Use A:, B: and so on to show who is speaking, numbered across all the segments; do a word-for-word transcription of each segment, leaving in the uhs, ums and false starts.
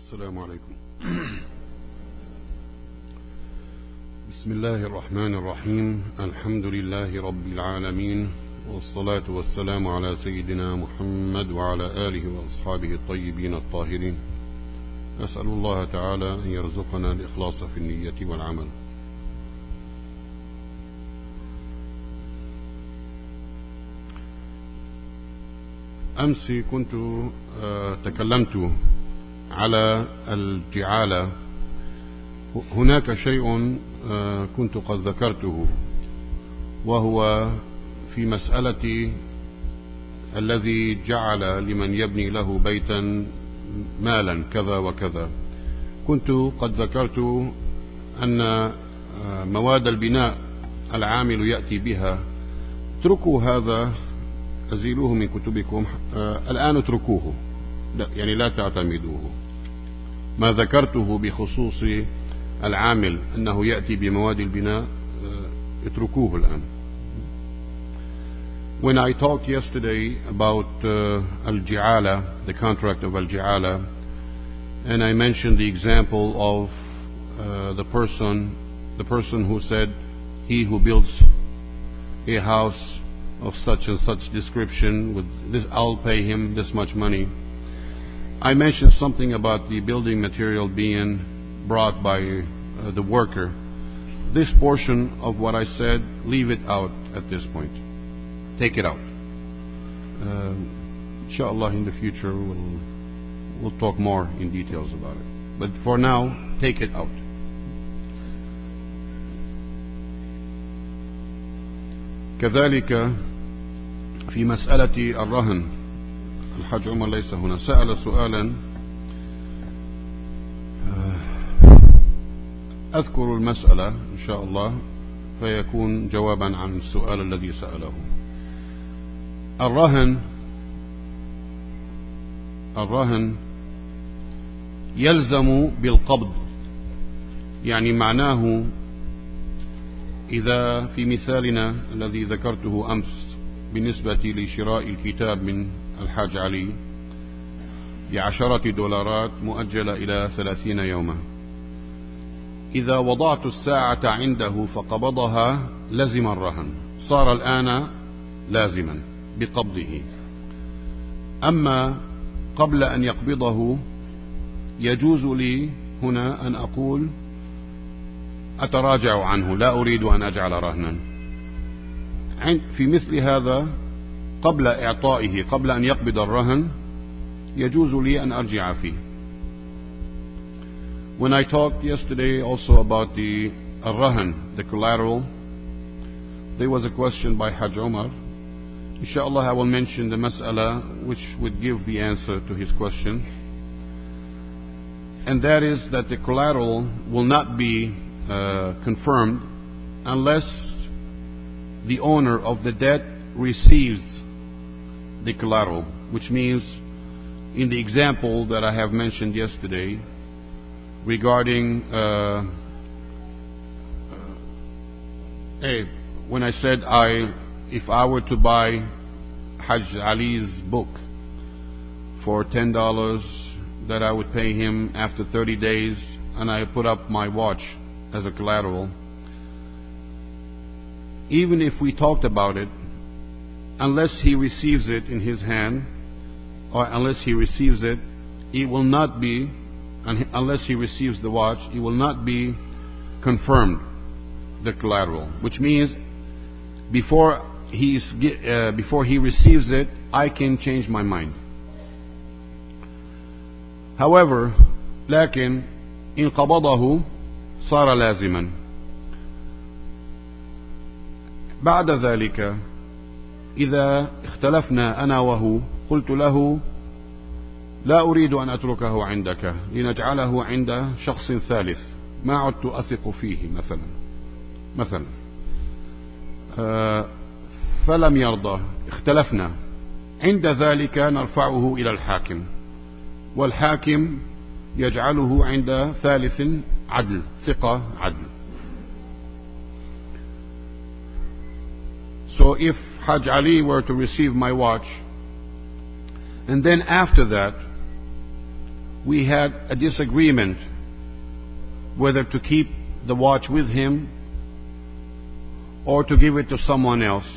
A: السلام عليكم. بسم الله الرحمن الرحيم. الحمد لله رب العالمين، والصلاة والسلام على سيدنا محمد وعلى آله وأصحابه الطيبين الطاهرين. أسأل الله تعالى أن يرزقنا الإخلاص في النية والعمل. أمس كنت تكلمت على الجعالة. هناك شيء كنت قد ذكرته، وهو في مسألة الذي جعل لمن يبني له بيتا مالا كذا وكذا. كنت قد ذكرت أن مواد البناء العامل يأتي بها. اتركوا هذا، أزيلوه من كتبكم الآن، اتركوه، لا يعني لا تعتمدوه. ما ذكرته بخصوص العامل أنه يأتي بمواد البناء اتركوه الآن. When I talked yesterday about uh, Al-Ji'ala, the contract of Al-Ji'ala, and I mentioned the example of uh, the person, the person who said, he who builds a house of such and such description, with this, I'll pay him this much money. I mentioned something about the building material being brought by uh, the worker. This portion of what I said, leave it out at this point. Take it out. Uh, inshallah, in the future we'll we'll talk more in details about it. But for now, take it out. كذلك في مسألة الرهن، الحاج عمر ليس هنا، سأل سؤالا أذكر المسألة إن شاء الله فيكون جوابا عن السؤال الذي سأله. الرهن الرهن يلزم بالقبض، يعني معناه إذا في مثالنا الذي ذكرته أمس بالنسبة لشراء الكتاب من الحاج علي بعشرة دولارات مؤجلة إلى ثلاثين يوما، إذا وضعت الساعة عنده فقبضها لزم الرهن، صار الآن لازما بقبضه. أما قبل أن يقبضه يجوز لي هنا أن أقول أتراجع عنه، لا أريد أن أجعل رهنا. في مثل هذا قبل إعطائه، قبل أن يقبض الرهن، يجوز لي أن أرجع فيه. When I talked yesterday also about the الرهن, the collateral, there was a question by Hajj Omar. Inshallah, I will mention the mas'ala which would give the answer to his question. And that is that the collateral will not be uh, confirmed unless the owner of the debt receives the collateral, which means in the example that I have mentioned yesterday regarding uh, uh, hey, when I said I if I were to buy Hajj Ali's book for ten dollars, that I would pay him after thirty days, and I put up my watch as a collateral. Even if we talked about it, unless he receives it in his hand, or unless he receives it, it will not be, unless he receives the watch, it will not be confirmed, the collateral. Which means before he's uh, before he receives it, I can change my mind. However, لكن إن قبضه صار لازما. بعد ذلك إذا اختلفنا أنا وهو، قلت له لا أريد أن أتركه عندك لنجعله عند شخص ثالث ما عدت أثق فيه مثلا مثلا آه فلم يرضى، اختلفنا. عند ذلك نرفعه إلى الحاكم، والحاكم يجعله عند ثالث عدل، ثقة عدل. So if Hajj Ali were to receive my watch, and then after that we had a disagreement whether to keep the watch with him or to give it to someone else.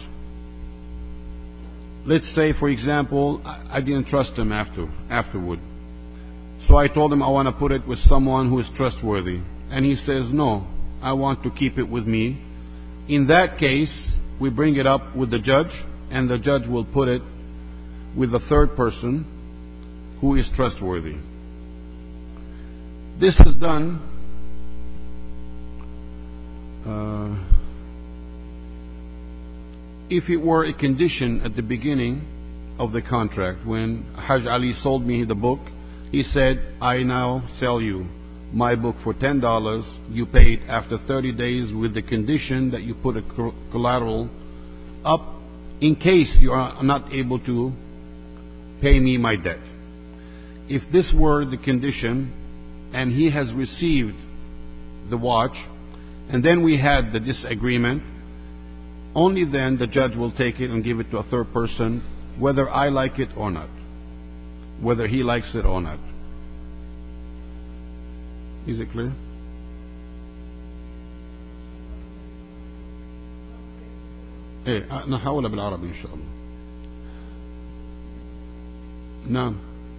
A: Let's say, for example, I didn't trust him after afterward. So I told him I want to put it with someone who is trustworthy. And he says, no, I want to keep it with me. In that case, we bring it up with the judge, and the judge will put it with the third person who is trustworthy. This is done uh, if it were a condition at the beginning of the contract. When Hajj Ali sold me the book, he said, I now sell you my book for ten dollars. You pay it after thirty days with the condition that you put a collateral up in case you are not able to pay me my debt. If this were the condition and he has received the watch and then we had the disagreement, only then the judge will take it and give it to a third person, whether I like it or not, whether he likes it or not. Is it clear? ايه نحاول بالعربي ان شاء الله. نعم.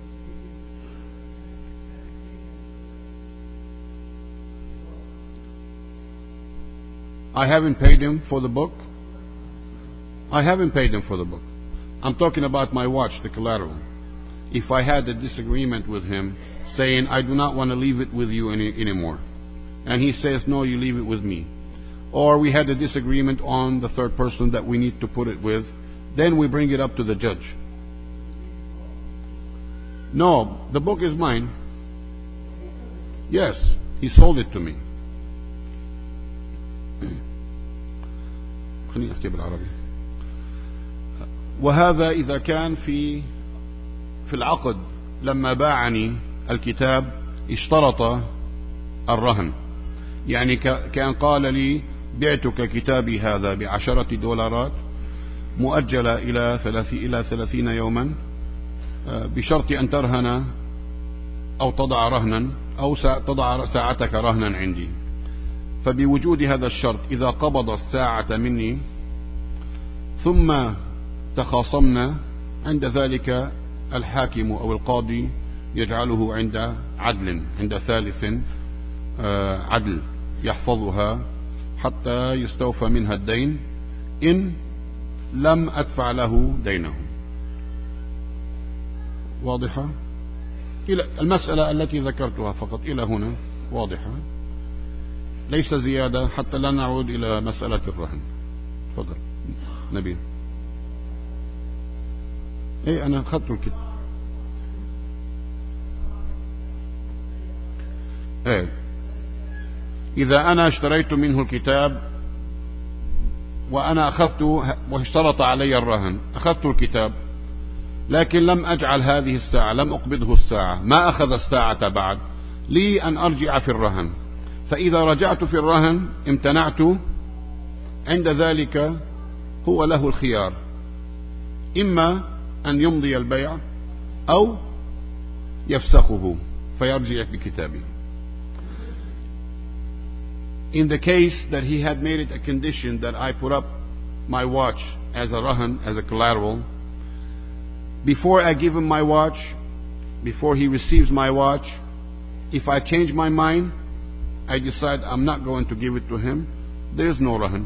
A: I haven't paid him for the book. I haven't paid him for the book. I'm talking about my watch, the collateral. If I had a disagreement with him, saying, I do not want to leave it with you any, anymore. And he says, no, you leave it with me. Or we had a disagreement on the third person that we need to put it with, then we bring it up to the judge. No, the book is mine. Yes, he sold it to me. خليني أحكي بالعربي. وهذا إذا كان في في العقد لما باعني الكتاب اشترط الرهن. يعني كان قال لي بعتك كتابي هذا بعشرة دولارات مؤجلة إلى ثلاثين إلى ثلاثين يوما بشرط أن ترهن أو تضع رهنا أو تضع ساعتك رهنا عندي. فبوجود هذا الشرط إذا قبض الساعة مني ثم تخاصمنا، عند ذلك الحاكم أو القاضي يجعله عند عدل، عند ثالث عدل يحفظها حتى يستوفى منها الدين إن لم أدفع له دينه. واضحة؟ إلى المسألة التي ذكرتها فقط إلى هنا واضحة، ليس زيادة حتى لا نعود إلى مسألة الرهن. تفضل نبيل. ايه انا اخذت الكتاب. ايه اذا انا اشتريت منه الكتاب وانا اخذته واشترط علي الرهن، اخذت الكتاب لكن لم اجعل هذه الساعة، لم اقبضه الساعة، ما اخذ الساعة بعد، لي ان ارجع في الرهن. فاذا رجعت في الرهن امتنعت، عند ذلك هو له الخيار، اما أن يمضي البيع أو يفسخه فيرجع بكتابه. In the case that he had made it a condition that I put up my watch as a rahan, as a collateral, before I give him my watch, before he receives my watch, if I change my mind, I decide I'm not going to give it to him, there is no rahan.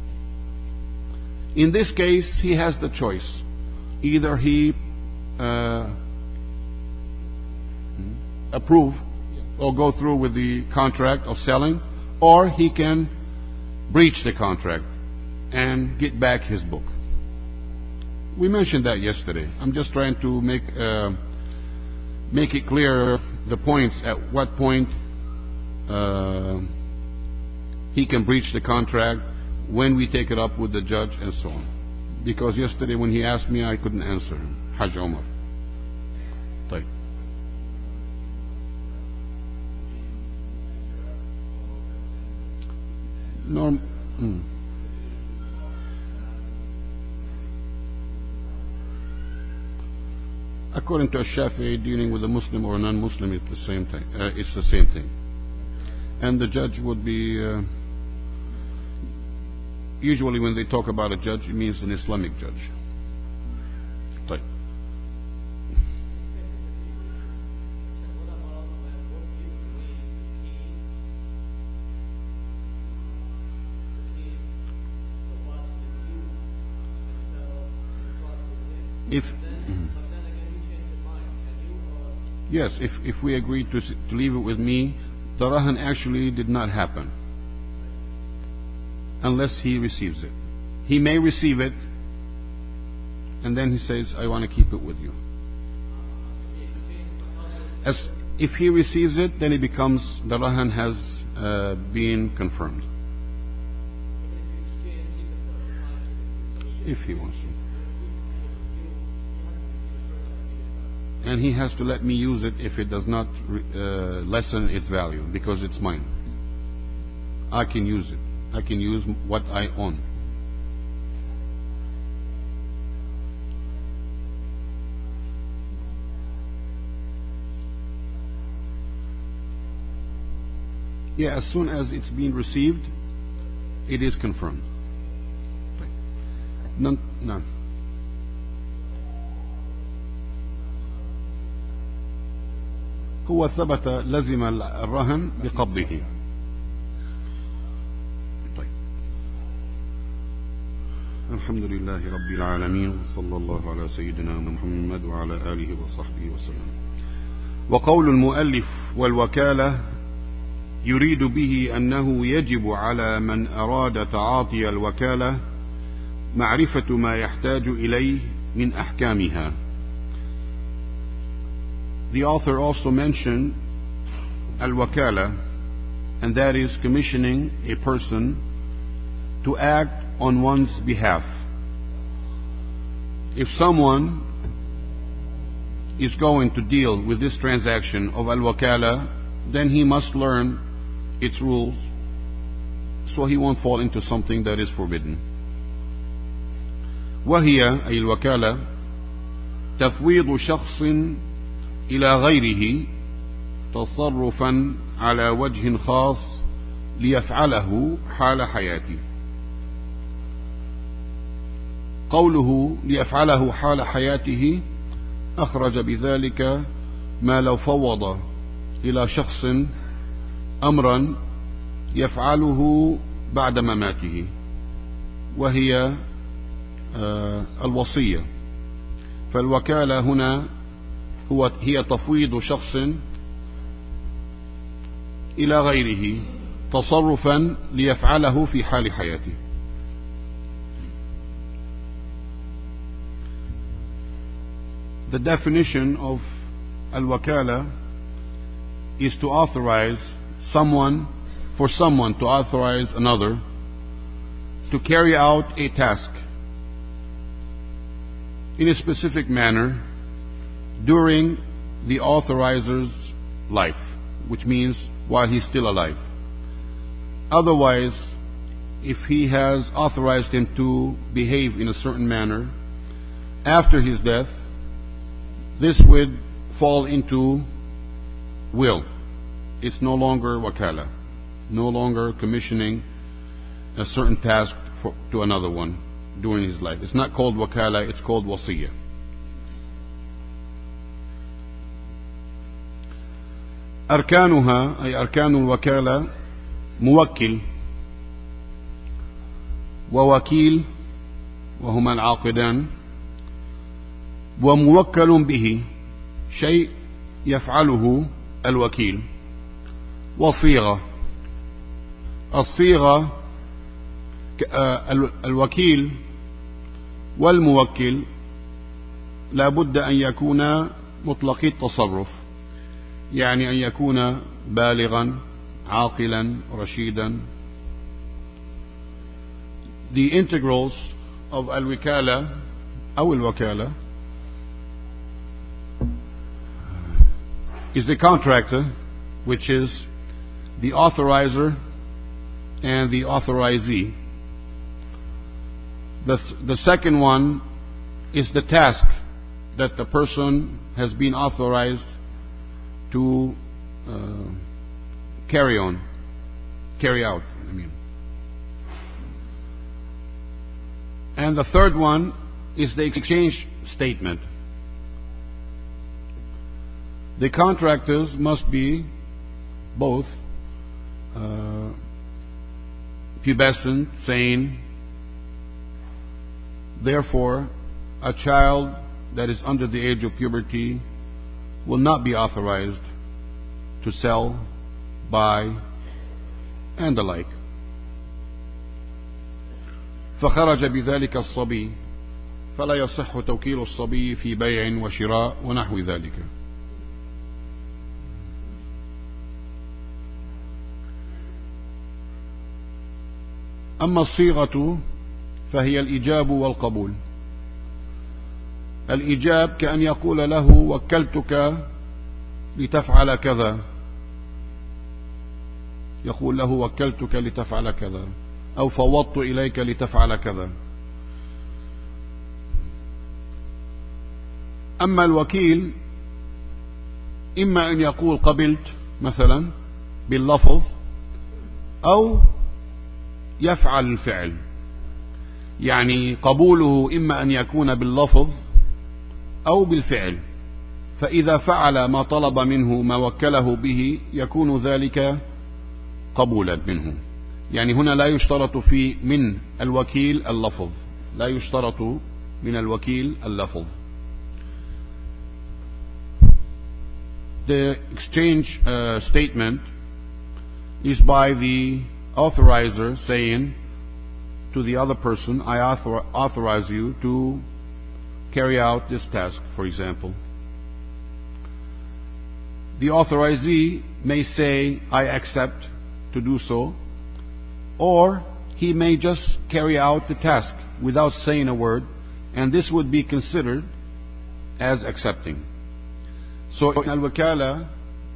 A: In this case, he has the choice. Either he uh, approve or go through with the contract of selling, or he can breach the contract and get back his book. We mentioned that yesterday. I'm just trying to make uh, make it clear the points at what point uh, he can breach the contract, when we take it up with the judge, and so on. Because yesterday when he asked me, I couldn't answer him. Hajj Omar. طيب. Norm. Hmm. According to Shafi'i, dealing with a Muslim or a non-Muslim, it's the same thing. Uh, it's the same thing. And the judge would be, uh, usually when they talk about a judge, it means an Islamic judge. طيب. If yes, if if we agree to to leave it with me, the rahan actually did not happen unless he receives it. He may receive it, and then he says, "I want to keep it with you." As if he receives it, then it becomes the rahan has uh, been confirmed. If he wants to. And he has to let me use it if it does not uh, lessen its value, because it's mine. I can use it. I can use what I own. Yeah, as soon as it's been received, it is confirmed. None, none. هو ثبت لزم الرهن بقبضه. طيب. الحمد لله رب العالمين، صلى الله على سيدنا محمد وعلى آله وصحبه وسلم. وقول المؤلف والوكالة يريد به أنه يجب على من أراد تعاطي الوكالة معرفة ما يحتاج إليه من أحكامها. The author also mentioned al-wakala, and that is commissioning a person to act on one's behalf. If someone is going to deal with this transaction of al-wakala, then he must learn its rules so he won't fall into something that is forbidden. وهي أي الوكالة تفويض شخص إلى غيره تصرفا على وجه خاص ليفعله حال حياته. قوله ليفعله حال حياته أخرج بذلك ما لو فوض إلى شخص أمرا يفعله بعد مماته، وهي الوصية. فالوكالة هنا هو هي تفويض شخص إلى غيره تصرفا ليفعله في حال حياته. The definition of al-wakala is to authorize someone, for someone to authorize another to carry out a task in a specific manner during the authorizer's life, which means while he's still alive. Otherwise, if he has authorized him to behave in a certain manner after his death, this would fall into will. It's no longer wakala, no longer commissioning a certain task for, to another one during his life. It's not called wakala, it's called wasiyah. أركانها أي أركان الوكالة موكل ووكيل وهما العاقدان، وموكل به شيء يفعله الوكيل، وصيغة. الصيغة الوكيل والموكل لا بد أن يكون مطلقي التصرف، يعني أن يكون بالغا عاقلا رشيدا. The integrals of al-wakala أو الوكالة is the contractor, which is the authorizer and the authorizee. The, the second one is the task that the person has been authorized to uh, carry on, carry out, I mean. And the third one is the exchange statement. The contractors must be both uh, pubescent, sane. Therefore, a child that is under the age of puberty will not be authorized to sell, buy, and the like. فخرج بذلك الصبي فلا يصح توكيل الصبي في بيع وشراء ونحو ذلك. أما الصيغة فهي الإيجاب والقبول. الإيجاب كأن يقول له وكلتك لتفعل كذا، يقول له وكلتك لتفعل كذا، أو فوضت إليك لتفعل كذا. أما الوكيل إما أن يقول قبلت مثلا باللفظ، أو يفعل الفعل. يعني قبوله إما أن يكون باللفظ أو بالفعل، فإذا فعل ما طلب منه ما وكله به يكون ذلك قبولا منه. يعني هنا لا يشترط في من الوكيل اللفظ، لا يشترط من الوكيل اللفظ. The exchange uh, statement is by the authorizer saying to the other person, I author authorize you to carry out this task, for example. The authorizee may say, I accept to do so, or he may just carry out the task without saying a word, and this would be considered as accepting. So in al-wakala,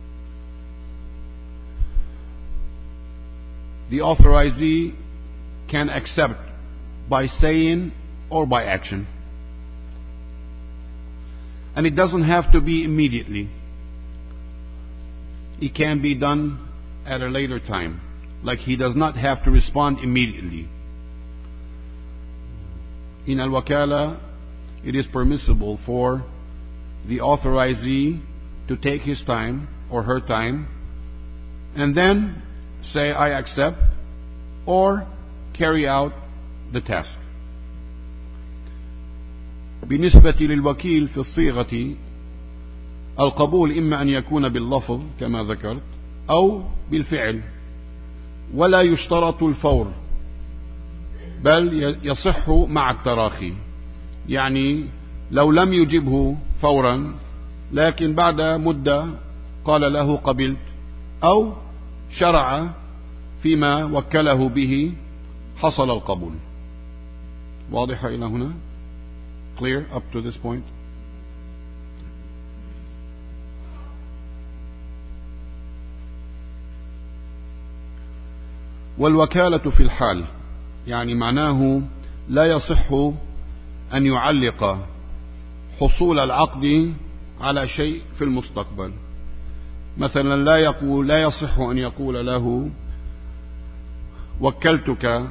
A: the authorizee can accept by saying or by action. And it doesn't have to be immediately. It can be done at a later time. Like he does not have to respond immediately. In al-wakala, it is permissible for the authorizee to take his time or her time and then say, I accept, or carry out the task. بالنسبة للوكيل في الصيغة القبول إما أن يكون باللفظ كما ذكرت أو بالفعل، ولا يشترط الفور، بل يصح مع التراخي. يعني لو لم يجبه فورا لكن بعد مدة قال له قبلت، أو شرع فيما وكله به، حصل القبول. واضح إلى هنا؟ Clear up to this point? والوكالة في الحال، يعني معناه لا يصح أن يعلق حصول العقد على شيء في المستقبل. مثلا لا يقول لا يصح أن يقول له وكلتك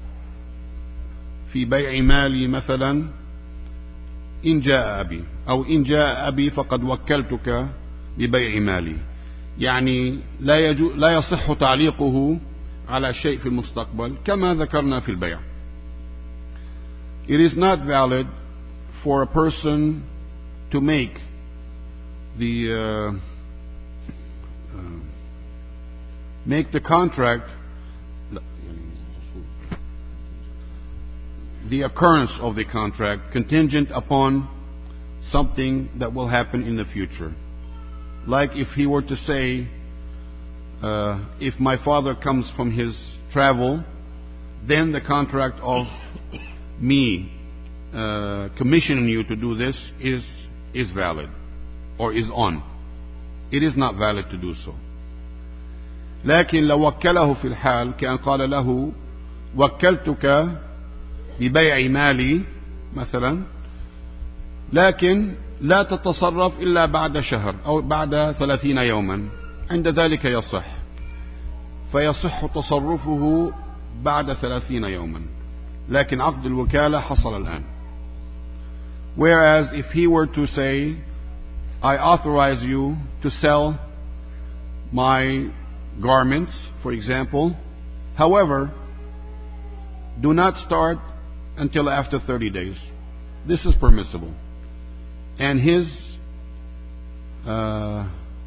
A: في بيع مالي مثلا إن جاء أبي، أو إن جاء أبي فقد وكلتك ببيع مالي. يعني لا يجو لا يصح تعليقه على شيء في المستقبل كما ذكرنا في البيع. It is not valid for a person to make the uh, uh, make the contract, the occurrence of the contract contingent upon something that will happen in the future. Like if he were to say, uh, if my father comes from his travel, then the contract of me uh, commissioning you to do this is is valid or is on. It is not valid to do so. لكن لو وكله في الحال كأن قال له وكلتك ببيع مالي مثلا، لكن لا تتصرف إلا بعد شهر أو بعد ثلاثين يوما، عند ذلك يصح، فيصح تصرفه بعد ثلاثين يوما، لكن عقد الوكالة حصل الآن. Whereas if he were to say, I authorize you to sell my garments, for example, however, do not start until after thirty days. This is permissible. And his uh,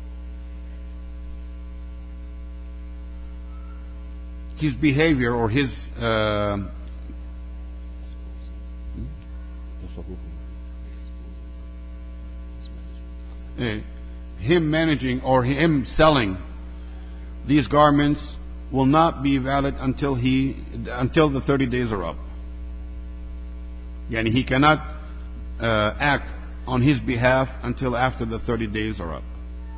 A: his behavior or his uh, him managing or him selling these garments will not be valid until he until the thirty days are up. Yani he cannot uh, act on his behalf until after the thirty days are up.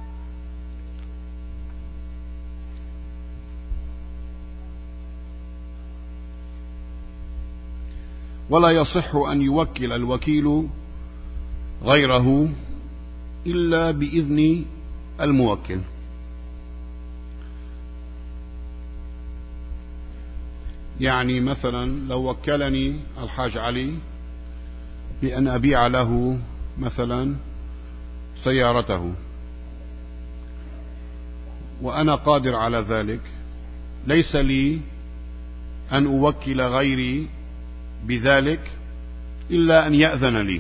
A: ولا يصح أن يوكل الوكيل غيره إلا بإذن الموكل. يعني مثلا لو وكلني الحاج علي بأن أبيع له مثلا سيارته وأنا قادر على ذلك، ليس لي أن أوكل غيري بذلك إلا أن يأذن لي.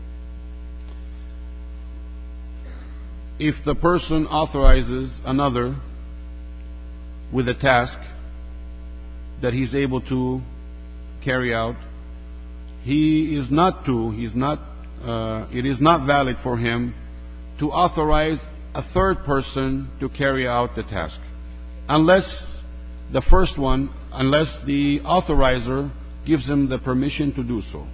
A: If the person authorizes another with a task that he's able to carry out, he is not to, he's not, uh, it is not valid for him to authorize a third person to carry out the task, unless the first one, unless the authorizer gives him the permission to do so.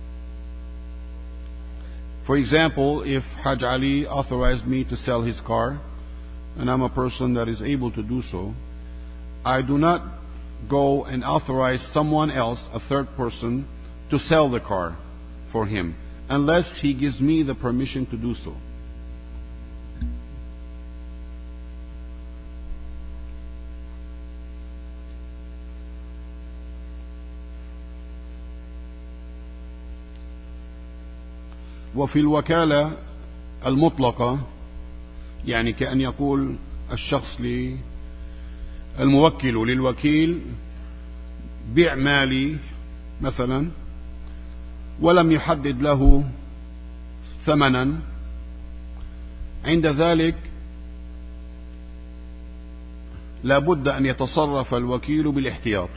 A: For example, if Haj Ali authorized me to sell his car, and I'm a person that is able to do so, I do not go and authorize someone else, a third person, to sell the car for him, unless he gives me the permission to do so. وفي الوكالة المطلقة، يعني كأن يقول الشخص للموكل للوكيل بيع مالي مثلا ولم يحدد له ثمنا، عند ذلك لا بد أن يتصرف الوكيل بالاحتياط،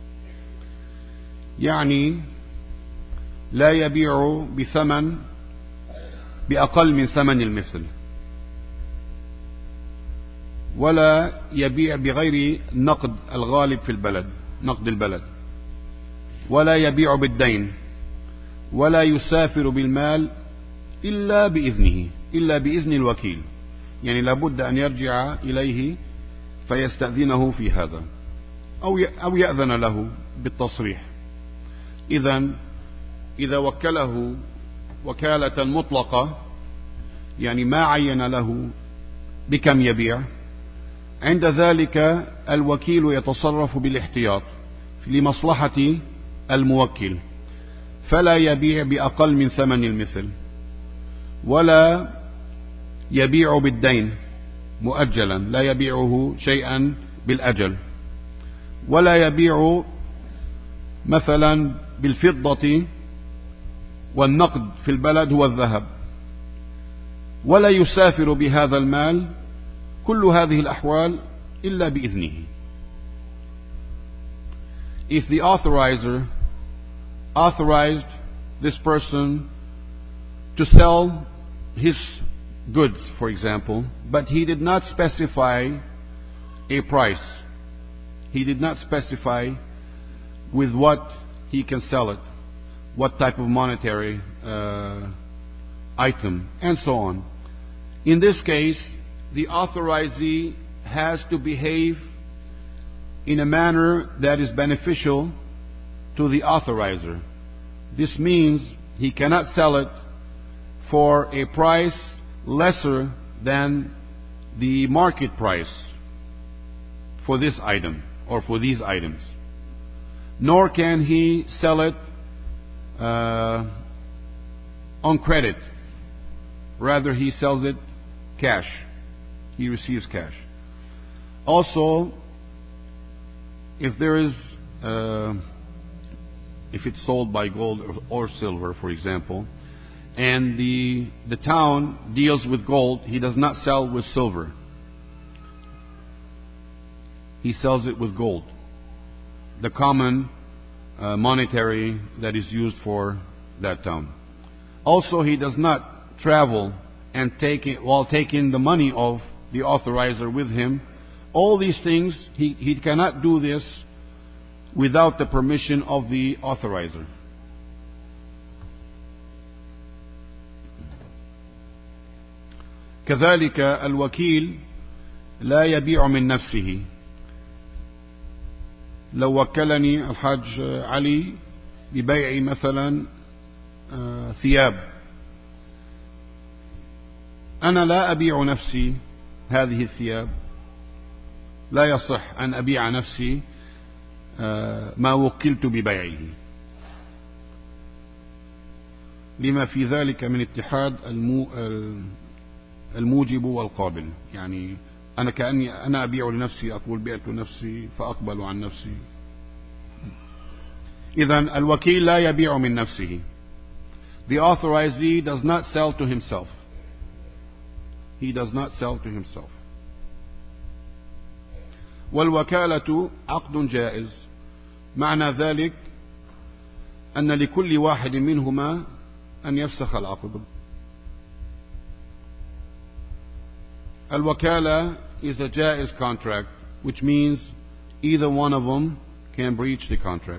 A: يعني لا يبيع بثمن بأقل من ثمن المثل، ولا يبيع بغير نقد الغالب في البلد، نقد البلد، ولا يبيع بالدين، ولا يسافر بالمال إلا بإذنه، إلا بإذن الوكيل، يعني لابد أن يرجع إليه فيستأذنه في هذا أو يأذن له بالتصريح. إذن إذا وكله وكالة مطلقة، يعني ما عين له بكم يبيع، عند ذلك الوكيل يتصرف بالاحتياط لمصلحة الموكل، فلا يبيع بأقل من ثمن المثل، ولا يبيع بالدين مؤجلا، لا يبيعه شيئا بالأجل، ولا يبيع مثلا بالفضة، والنقد في البلد هو الذهب، ولا يسافر بهذا المال، كل هذه الأحوال إلا بإذنه. If the authorizer authorized this person to sell his goods, for example, but he did not specify a price, he did not specify with what he can sell it, what type of monetary uh, item, and so on. In this case, the authorizee has to behave in a manner that is beneficial to the authorizer. This means he cannot sell it for a price lesser than the market price for this item or for these items. Nor can he sell it uh, on credit. Rather, he sells it cash. He receives cash. Also, if there is, uh, if it's sold by gold or, or silver, for example, and the the town deals with gold, he does not sell with silver. He sells it with gold, the common uh, monetary that is used for that town. Also, he does not travel and take it, while taking the money of the authorizer with him. All these things, he, he cannot do this without the permission of the authorizer. كذلك الوكيل لا يبيع من نفسه. لو وكلني الحاج علي ببيع مثلا ثياب، أنا لا أبيع نفسي هذه الثياب، لا يصح أن أبيع نفسي ما وكلت ببيعه، لما في ذلك من اتحاد الموجب والقابل. يعني أنا كأني أنا أبيع لنفسي، أقول بعت نفسي فأقبل عن نفسي. إذن الوكيل لا يبيع من نفسه. The authorizee does not sell to himself. He does not sell to himself. والوكالة عقد جائز. معنى ذلك أن لكل واحد منهما أن يفسخ العقد. الوكالة is a jaiz contract, which means either one of them can breach the contract.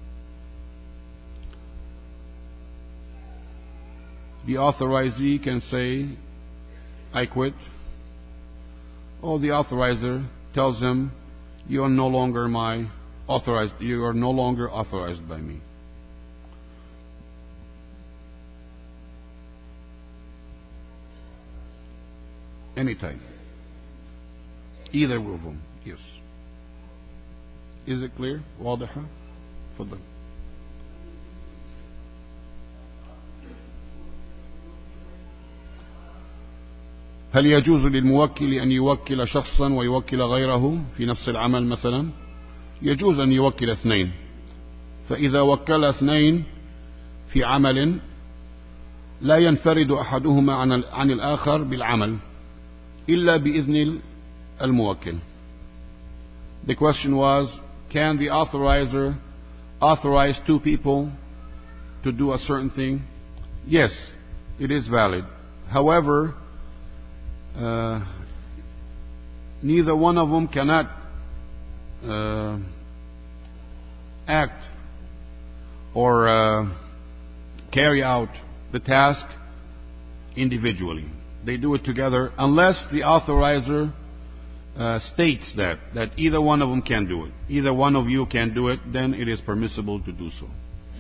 A: The authorizee can say, I quit. Or the authorizer tells him, you are no longer my authorized, you are no longer authorized by me. Anytime. Either of them, yes. Is it clear? واضحة؟ تفضل. هل يجوز للموكل أن يوكل شخصا ويوكل غيره في نفس العمل مثلا؟ يجوز أن يوكل اثنين. فإذا وكل اثنين في عمل لا ينفرد أحدهما عن الآخر بالعمل إلا بإذن الموكل. The question was, can the authorizer authorize two people to do a certain thing? Yes, it is valid. However, uh, neither one of them cannot uh, act or uh, carry out the task individually. They do it together unless the authorizer uh, states that, that either one of them can do it. Either one of you can do it, then it is permissible to do so.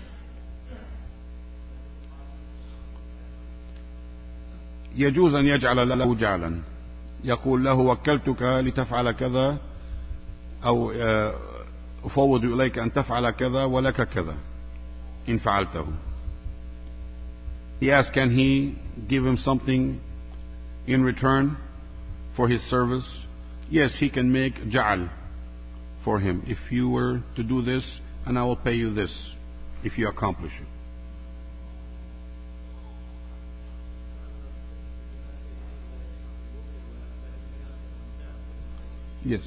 A: يجوز أن يجعل له جعلا، يقول له وكلتك لتفعل كذا أو أفوض إليك أن تفعل كذا ولك كذا إن فعلته. He asked, can he give him something in return for his service? Yes, he can make ja'al for him. If you were to do this, and I will pay you this if you accomplish it. Yes.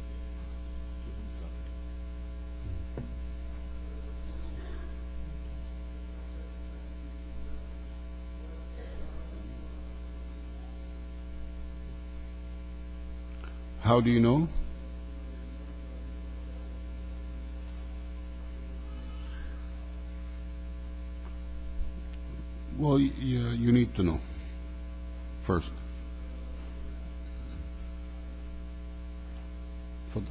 A: How do you know? Well, you, you need to know first. تفضل.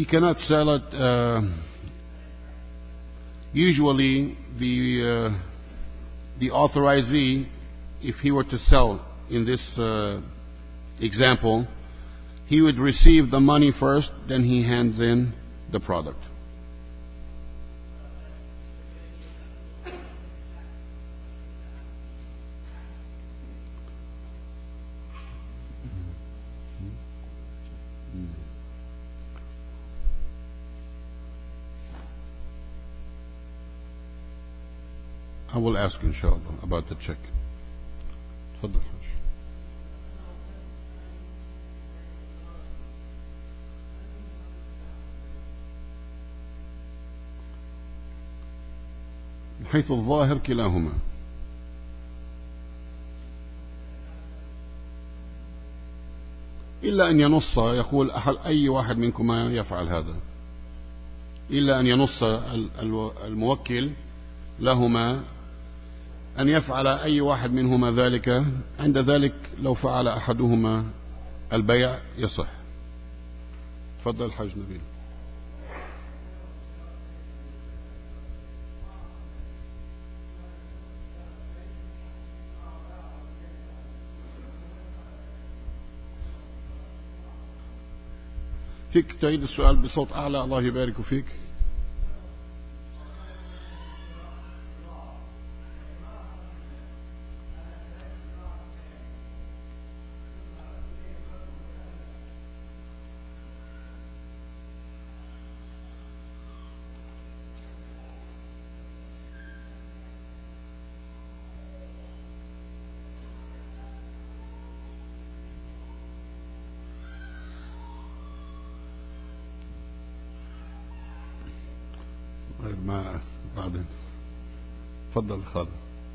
A: he cannot sell it. Uh, usually, the uh, the authorizee, if he were to sell in this uh, example, he would receive the money first, then he hands in the product. I will ask inshallah about the check. تفضل. حيث الظاهر كلاهما. إلا أن ينص يقول أحد أي واحد منكما يفعل هذا، إلا أن ينص الموكل لهما أن يفعل أي واحد منهما ذلك. عند ذلك لو فعل أحدهما البيع يصح. تفضل الحاج نبيل. فيك تعيد السؤال بصوت أعلى؟ الله يبارك فيك. ما بعدين. تفضل خالد.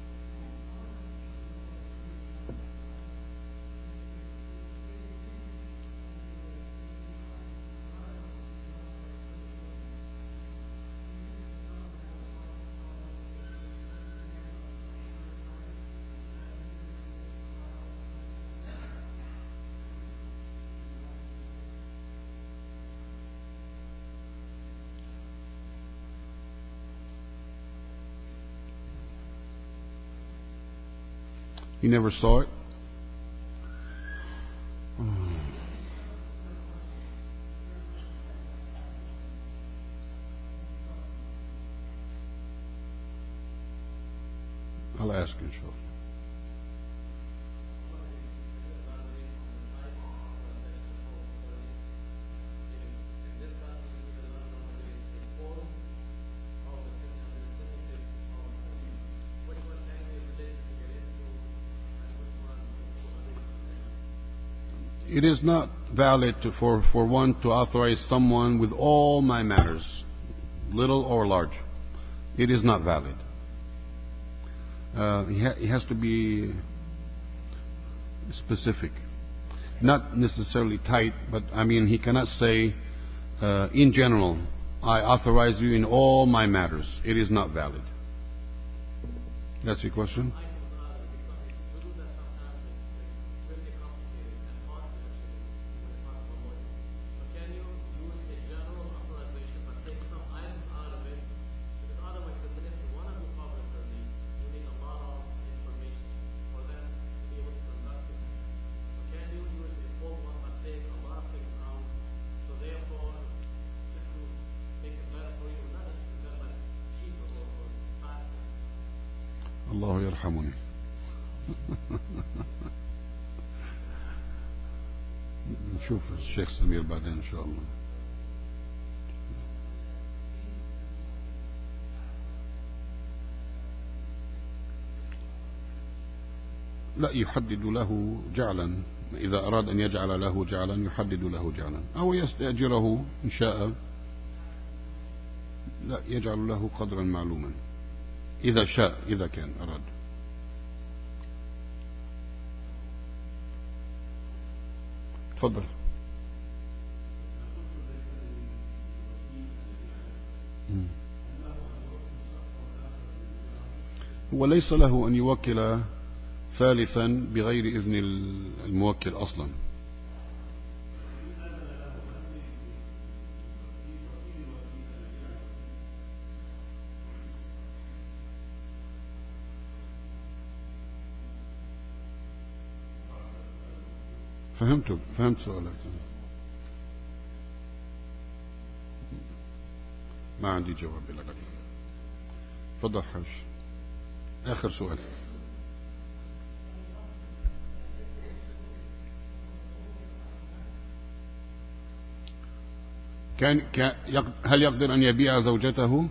A: You never saw it? I'll ask inshallah. It is not valid to, for, for one to authorize someone with all my matters, little or large. It is not valid. Uh, he, ha- he has to be specific. Not necessarily tight, but I mean, he cannot say, uh, in general, I authorize you in all my matters. It is not valid. That's your question? الله يرحمني. نشوف الشيخ سمير بعدين إن شاء الله. لا، يحدد له جعلا. إذا أراد أن يجعل له جعلا يحدد له جعلا، أو يستأجره إن شاء. لا، يجعل له قدرا معلوما إذا شاء، إذا كان أراد. تفضل. هو ليس له أن يوكل ثالثا بغير إذن الموكل أصلا. فهمت فهمت سؤالك. ما عندي جواب لك. تفضل حاج. آخر سؤال. كان هل يقدر أن يبيع زوجته؟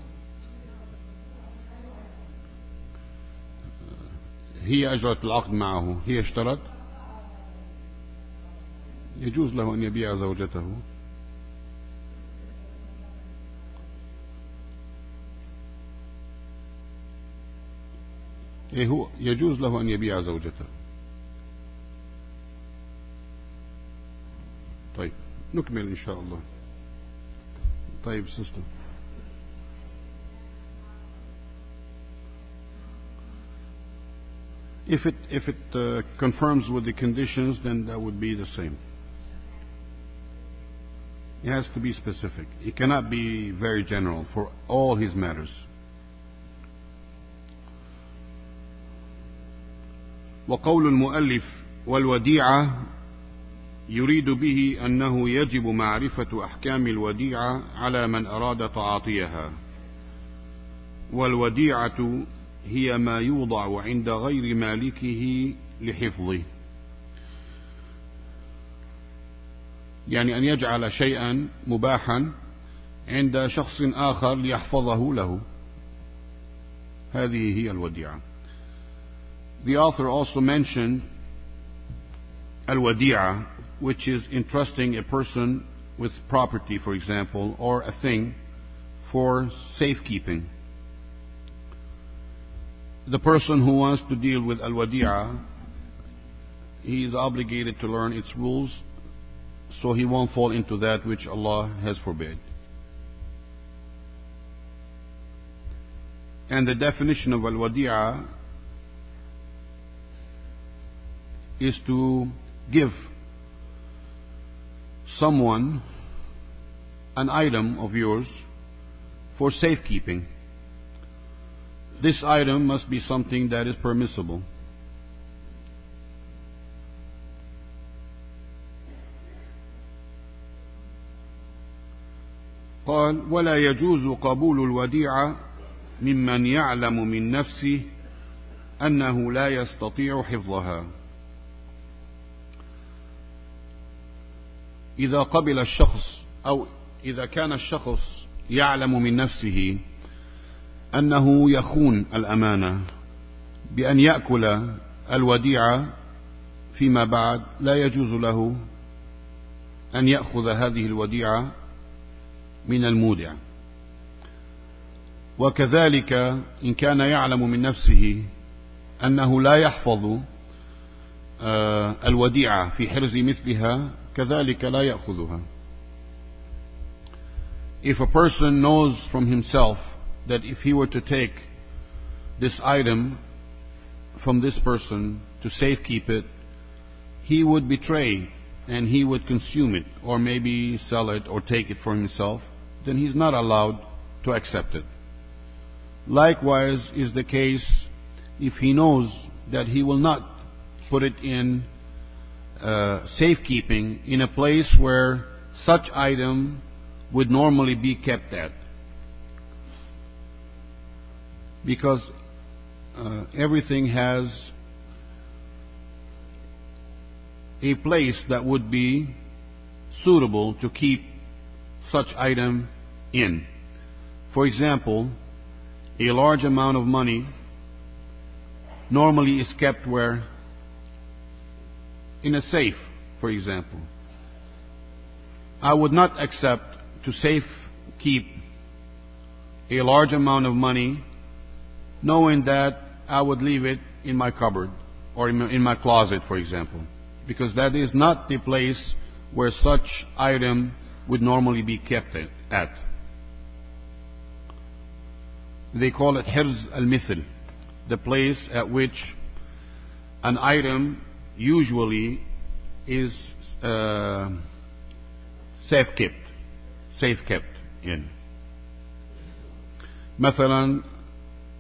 A: هي أجرت العقد معه، هي اشترت، يجوز له أن يبيع زوجته. إيه هو يجوز له أن يبيع زوجته. طيب نكمل إن شاء الله. طيب سيستم. If it if it uh, confirms with the conditions, then that would be the same. It has to be specific. It cannot be very general for all his matters. وقول المؤلف والوديعة يريد به أنه يجب معرفة أحكام الوديعة على من أراد تعاطيها، والوديعة هي ما يوضع عند غير مالكه لحفظه، يعني أن يجعل شيئا مباحا عند شخص آخر ليحفظه له. هذه هي الوديعة. The author also mentioned al-wadi'a, which is entrusting a person with property, for example, or a thing for safekeeping. The person who wants to deal with al-wadi'a, he is obligated to learn its rules so he won't fall into that which Allah has forbid. And the definition of al-wadi'a is to give someone an item of yours for safekeeping. This item must be something that is permissible. قال ولا يجوز قبول الوديعة ممن يعلم من نفسه أنه لا يستطيع حفظها. إذا قبل الشخص أو إذا كان الشخص يعلم من نفسه أنه يخون الأمانة بأن يأكل الوديعة فيما بعد، لا يجوز له أن يأخذ هذه الوديعة من المودع. وكذلك إن كان يعلم من نفسه أنه لا يحفظ الوديعة في حرز مثلها، كذلك لا يأخذها. If a person knows from himself that if he were to take this item from this person to safekeep it, he would betray and he would consume it or maybe sell it or take it for himself, then he's not allowed to accept it. Likewise is the case if he knows that he will not put it in uh, safekeeping in a place where such item would normally be kept at. Because uh, everything has a place that would be suitable to keep such item in. For example, a large amount of money normally is kept where? In a safe, for example. I would not accept to safe keep a large amount of money knowing that I would leave it in my cupboard or in my, in my closet, for example, because that is not the place where such item would normally be kept at. They call it hirz al-mithl, the place at which an item usually is uh, safe kept, safe kept in. مثلا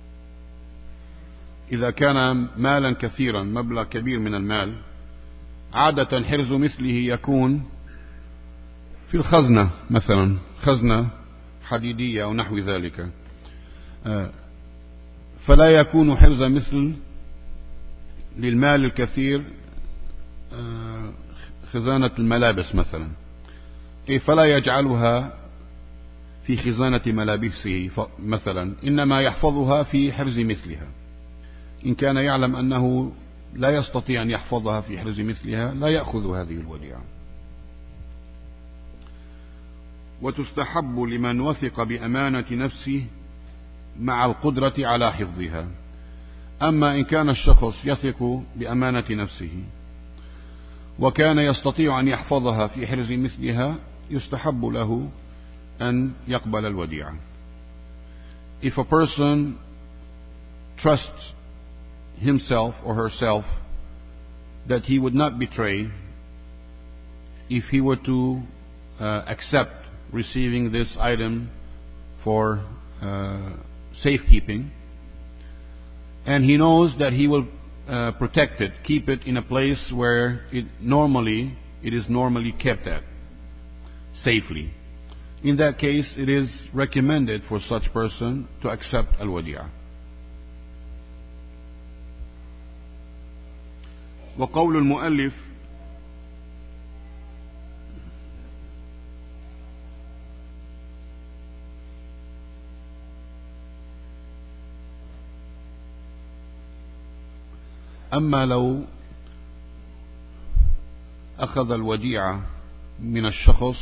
A: إذا كان مالا كثيرا، مبلغ كبير من المال عادة حرز مثله يكون في الخزنة مثلا، خزنة حديدية أو نحو ذلك، فلا يكون حرز مثل للمال الكثير خزانة الملابس مثلا، فلا يجعلها في خزانة ملابسه مثلا، إنما يحفظها في حرز مثلها. إن كان يعلم أنه لا يستطيع أن يحفظها في حرز مثلها لا يأخذ هذه الوديعة. وتستحب لمن وثق بأمانة نفسه مع القدرة على حفظها. أما إن كان الشخص يثق بأمانة نفسه وكان يستطيع أن يحفظها في حرز مثلها يستحب له أن يقبل الوديعة. If a person trusts himself or herself that he would not betray, if he were to uh, accept receiving this item for uh, safekeeping, and he knows that he will uh, protect it, keep it in a place where it normally it is normally kept at safely. In that case, it is recommended for such person to accept al-wadi'ah. وقول المؤلف أما لو أخذ الوديعة من الشخص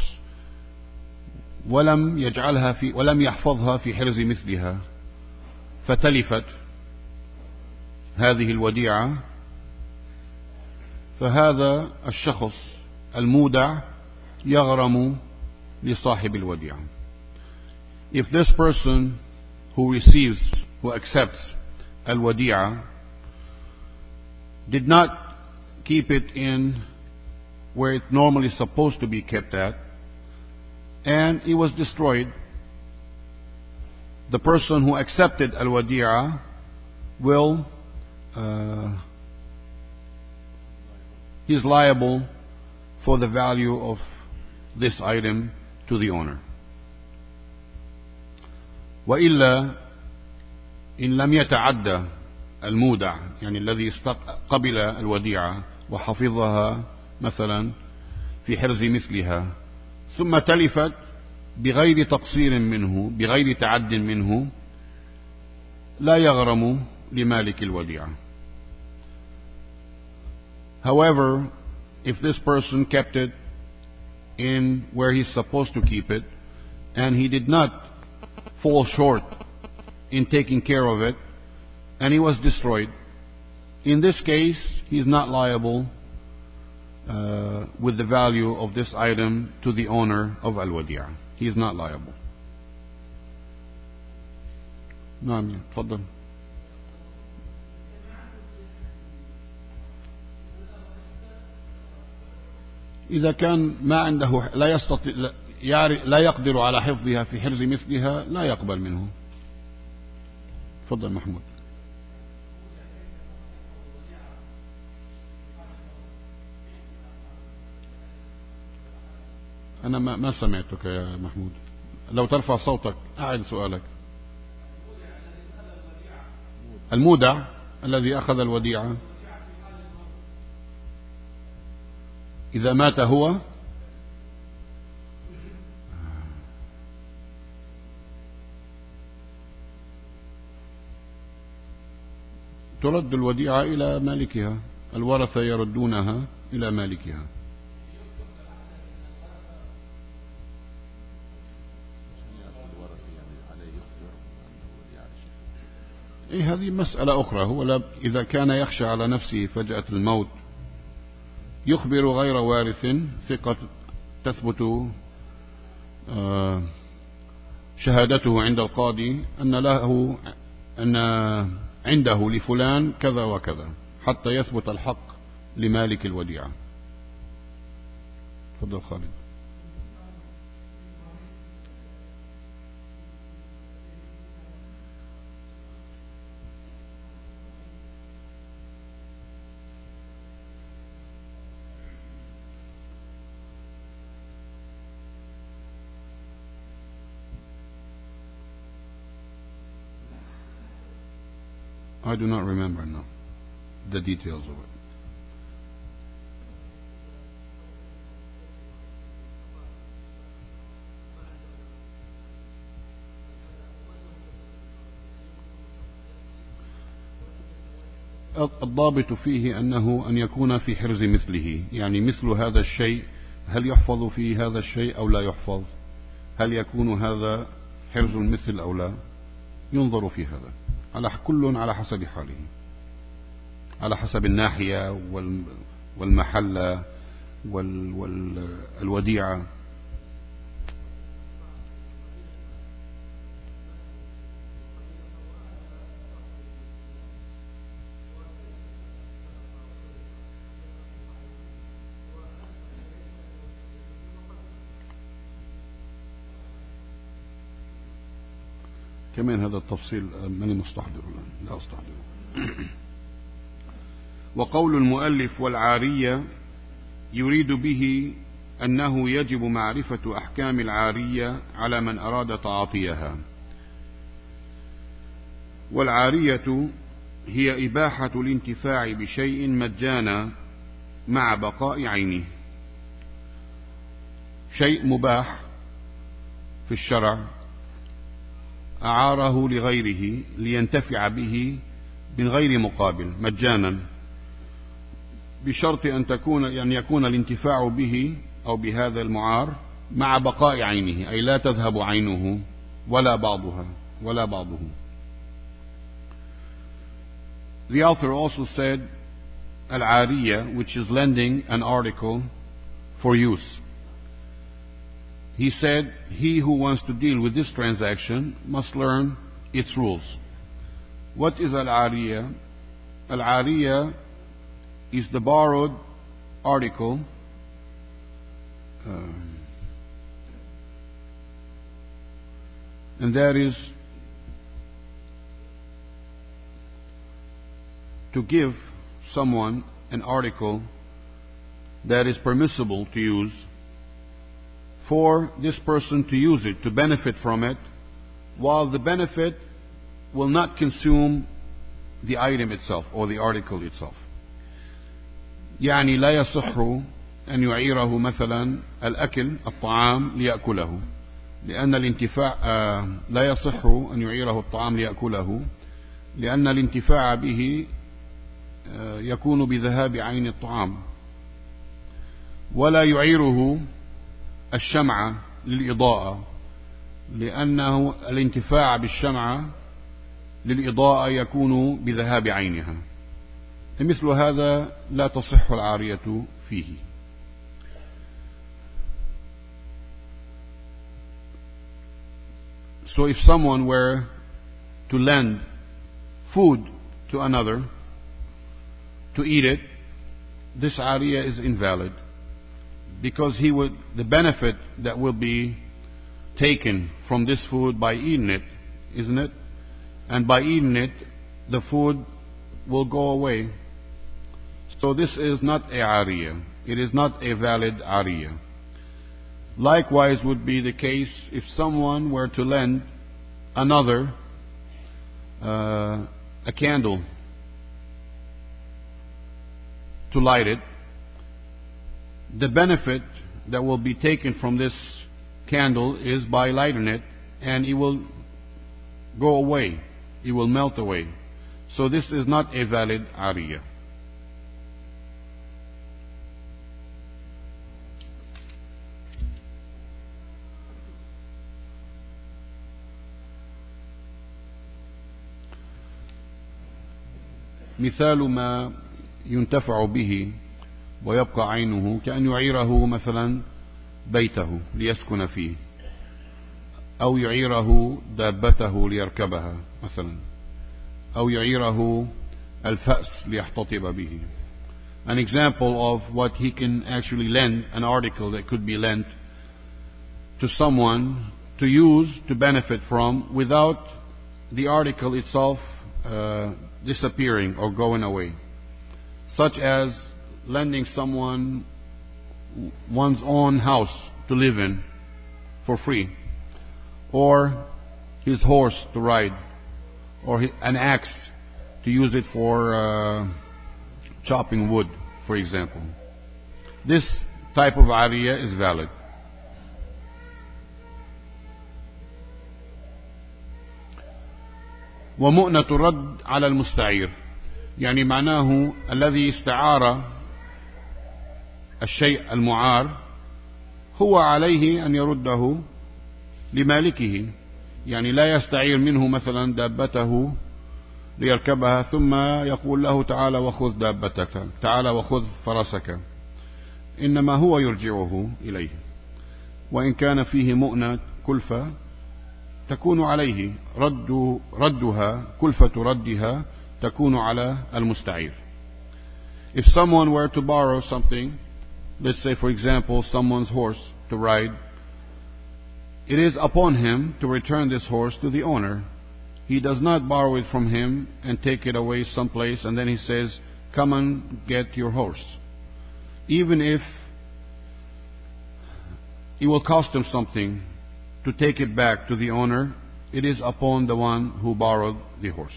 A: ولم يجعلها في ولم يحفظها في حرز مثلها فتلفت هذه الوديعة، فهذا الشخص المودع يغرم لصاحب الوديعة. If this person who receives, who accepts al-wadi'ah did not keep it in where it normally is supposed to be kept at, and it was destroyed, the person who accepted al-wadi'ah will uh, he is liable for the value of this item to the owner. وإلا إن لم يتعدى المودع، يعني الذي قبل الوديعة وحفظها مثلا في حرز مثلها ثم تلفت بغير تقصير منه بغير تعد منه، لا يغرم لمالك الوديعة. However, if this person kept it in where he's supposed to keep it and he did not fall short in taking care of it and it was destroyed, in this case he's not liable uh, with the value of this item to the owner of al-wadi'ah. He is not liable. نعم تفضل. إذا كان ما عنده لا يستطيع لا يقدر على حفظها في حرز مثلها لا يقبل منه. تفضل محمود. أنا ما ما سمعتك يا محمود، لو ترفع صوتك أعد سؤالك. المودع الذي أخذ الوديعة إذا مات هو ترد الوديعة إلى مالكها، الورثة يردونها إلى مالكها. إيه هذه مسألة أخرى. هو إذا كان يخشى على نفسه فجأة الموت يخبر غير وارث ثقة تثبت شهادته عند القاضي أن له أن عنده لفلان كذا وكذا حتى يثبت الحق لمالك الوديعة. تفضل خالد. I do not remember now the details of it. الضابط فيه أنه أن يكون في حرز مثله، يعني مثل هذا الشيء هل يحفظ فيه هذا الشيء أو لا يحفظ، هل يكون هذا حرز المثل أو لا، ينظر في هذا على كل على حسب حاله، على حسب الناحية والمحلة والوديعة. كمان هذا التفصيل من مستحضر لا أستحضره. وقول المؤلف والعارية يريد به أنه يجب معرفة أحكام العارية على من أراد تعاطيها. والعارية هي إباحة الانتفاع بشيء مجانا مع بقاء عينه. شيء مباح في الشرع أعاره لغيره لينتفع به من غير مقابل مجانا، بشرط أن تكون أن يكون الانتفاع به أو بهذا المعار مع بقاء عينه، أي لا تذهب عينه ولا بعضها ولا بعضه. The author also said al-ariya, which is lending an article for use. He said he who wants to deal with this transaction must learn its rules. What is al-ariya? Al-ariya is the borrowed article uh, and that is to give someone an article that is permissible to use, for this person to use it, to benefit from it, while the benefit will not consume the item itself or the article itself. يعني لا يصح أن يعيره مثلا الأكل الطعام ليأكله، لأن الانتفاع لا يصح أن يعيره الطعام ليأكله لأن الانتفاع به يكون بذهاب عين الطعام. ولا يعيره الشمعة للإضاءة، لأنه الانتفاع بالشمعة للإضاءة يكون بذهاب عينها. مثل هذا لا تصح العارية فيه. So if someone were to lend food to another to eat it, this ariya is invalid, because he would, the benefit that will be taken from this food by eating it, isn't it? And by eating it, the food will go away. So this is not a ariya. It is not a valid ariya. Likewise would be the case if someone were to lend another uh, a candle to light it. The benefit that will be taken from this candle is by lighting it, and it will go away. It will melt away. So this is not a valid ariya. مثال ما ينتفع به ويبقى عينه كأن يعيره مثلا بيته ليسكن فيه، أو يعيره دابته ليركبها مثلا، أو يعيره الفأس ليحتطب به. An example of what he can actually lend, an article that could be lent to someone to use, to benefit from, without the article itself uh, disappearing or going away, such as lending someone one's own house to live in for free, or his horse to ride, or an axe to use it for uh, chopping wood, for example. This type of عارية is valid. ومؤنة الرد على المستعير، يعني معناه الذي استعار الشيء المعار هو عليه أن يرده لمالكه، يعني لا يستعير منه مثلا دابته ليركبها ثم يقول له تعال وخذ دابتك، تعال وخذ فرسك، إنما هو يرجعه إليه، وإن كان فيه مؤنة كلفة تكون عليه، رد ردها كلفة ردها تكون على المستعير. If someone were to borrow something, let's say for example someone's horse to ride, it is upon him to return this horse to the owner. He does not borrow it from him and take it away someplace and then he says, come and get your horse. Even if it will cost him something to take it back to the owner, it is upon the one who borrowed the horse.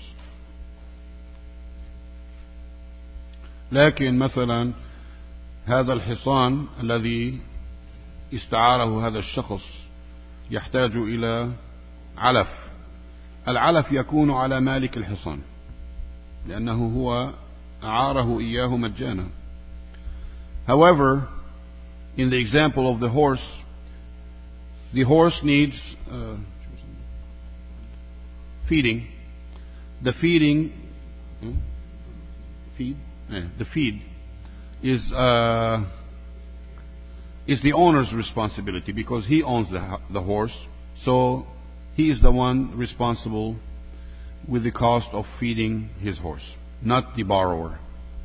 A: لكن مثلا هذا الحصان الذي استعاره هذا الشخص يحتاج إلى علف، العلف يكون على مالك الحصان لأنه هو أعاره إياه مجانا. However, in the example of the horse, the horse needs uh, feeding. The feeding, hmm? feed, yeah, the feed is uh, is the owner's responsibility because he owns the the horse, so he is the one responsible with the cost of feeding his horse, not the borrower.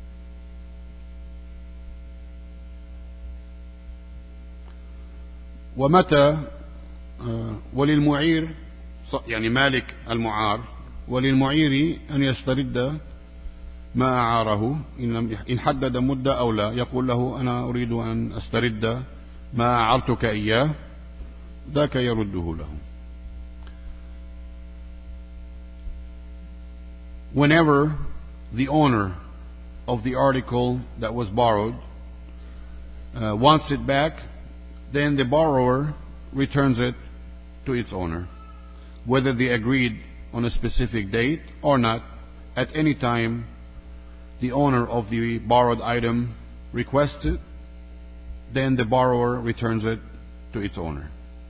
A: ومتى وللمعير يعني مالك المعار وللمعير أن يسترد ما أعاره إن حدد مدة أو لا، يقول له أنا أريد أن أسترد ما أعرتك إياه، ذاك يرده له. Whenever the owner of the article that was borrowed uh, wants it back, then the borrower returns it to its owner, whether they agreed on a specific date or not. At any time the owner of the borrowed item requests it, then the borrower returns it to its owner.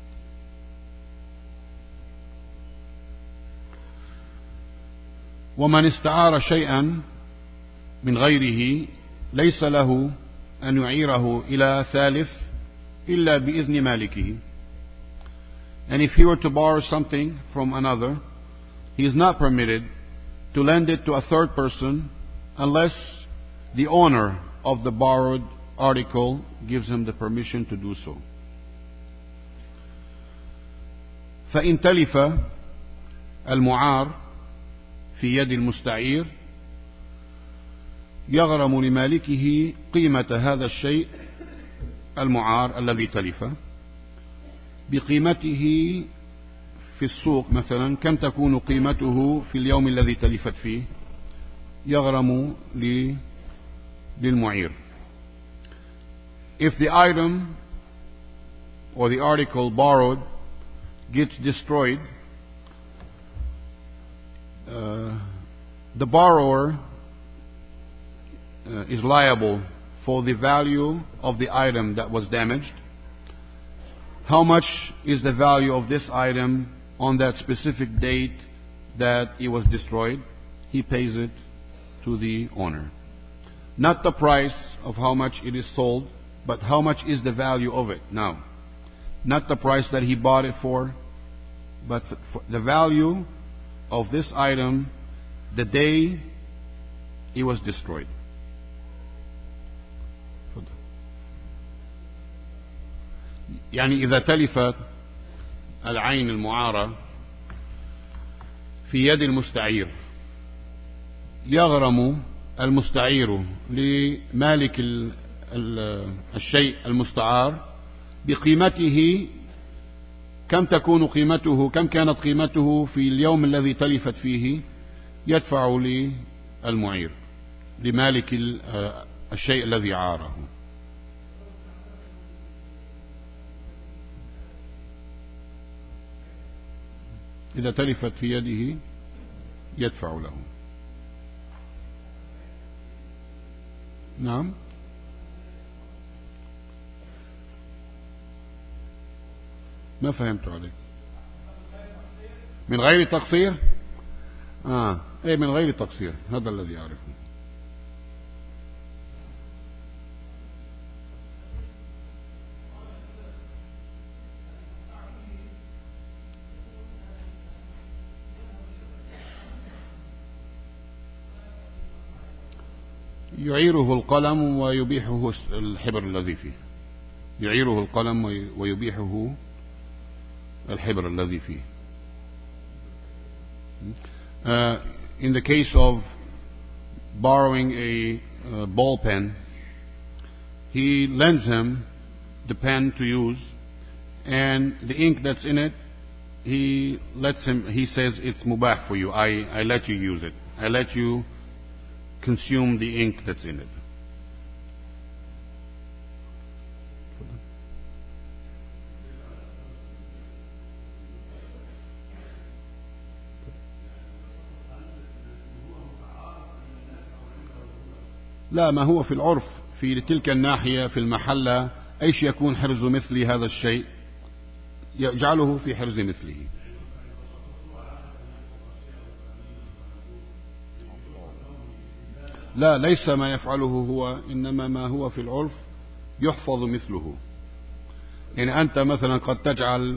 A: ومن استعار شيئا من غيره ليس له أن يعيره إلى ثالث إلا بإذن مالكه. And if he were to borrow something from another, he is not permitted to lend it to a third person unless the owner of the borrowed article gives him the permission to do so. فإن تلف المعار في يد المستعير يغرم لمالكه قيمة هذا الشيء المعار الذي تلف بقيمته في السوق. مثلا كم تكون قيمته في اليوم الذي تلفت فيه، يغرم للمعير. If the item or the article borrowed gets destroyed, uh, the borrower uh, is liable for the value of the item that was damaged. How much is the value of this item on that specific date that it was destroyed? He pays it to the owner. Not the price of how much it is sold, but how much is the value of it now. Not the price that he bought it for, but the value of this item the day it was destroyed. يعني إذا تلفت العين المعارة في يد المستعير يغرم المستعير لمالك الشيء المستعار بقيمته. كم تكون قيمته، كم كانت قيمته في اليوم الذي تلفت فيه، يدفع المعير لمالك الشيء الذي عاره. إذا تلفت في يده يدفع له. نعم. ما فهمت عليك. من غير تقصير. آه إيه من غير تقصير، هذا الذي أعرفه. يعيره القلم ويبيحه الحبر الذي فيه. يعيره القلم ويبيحه الحبر الذي فيه. Uh, in the case of borrowing a uh, ball pen, he lends him the pen to use, and the ink that's in it, he lets him. He says it's mubah for you. I I let you use it. I let you consume the ink that's in it. لا، ما هو في العرف في تلك الناحية في المحلة أيش يكون حرز مثل هذا الشيء يجعله في حرز مثله. لا، ليس ما يفعله هو، إنما ما هو في العرف يحفظ مثله. يعني أنت مثلا قد تجعل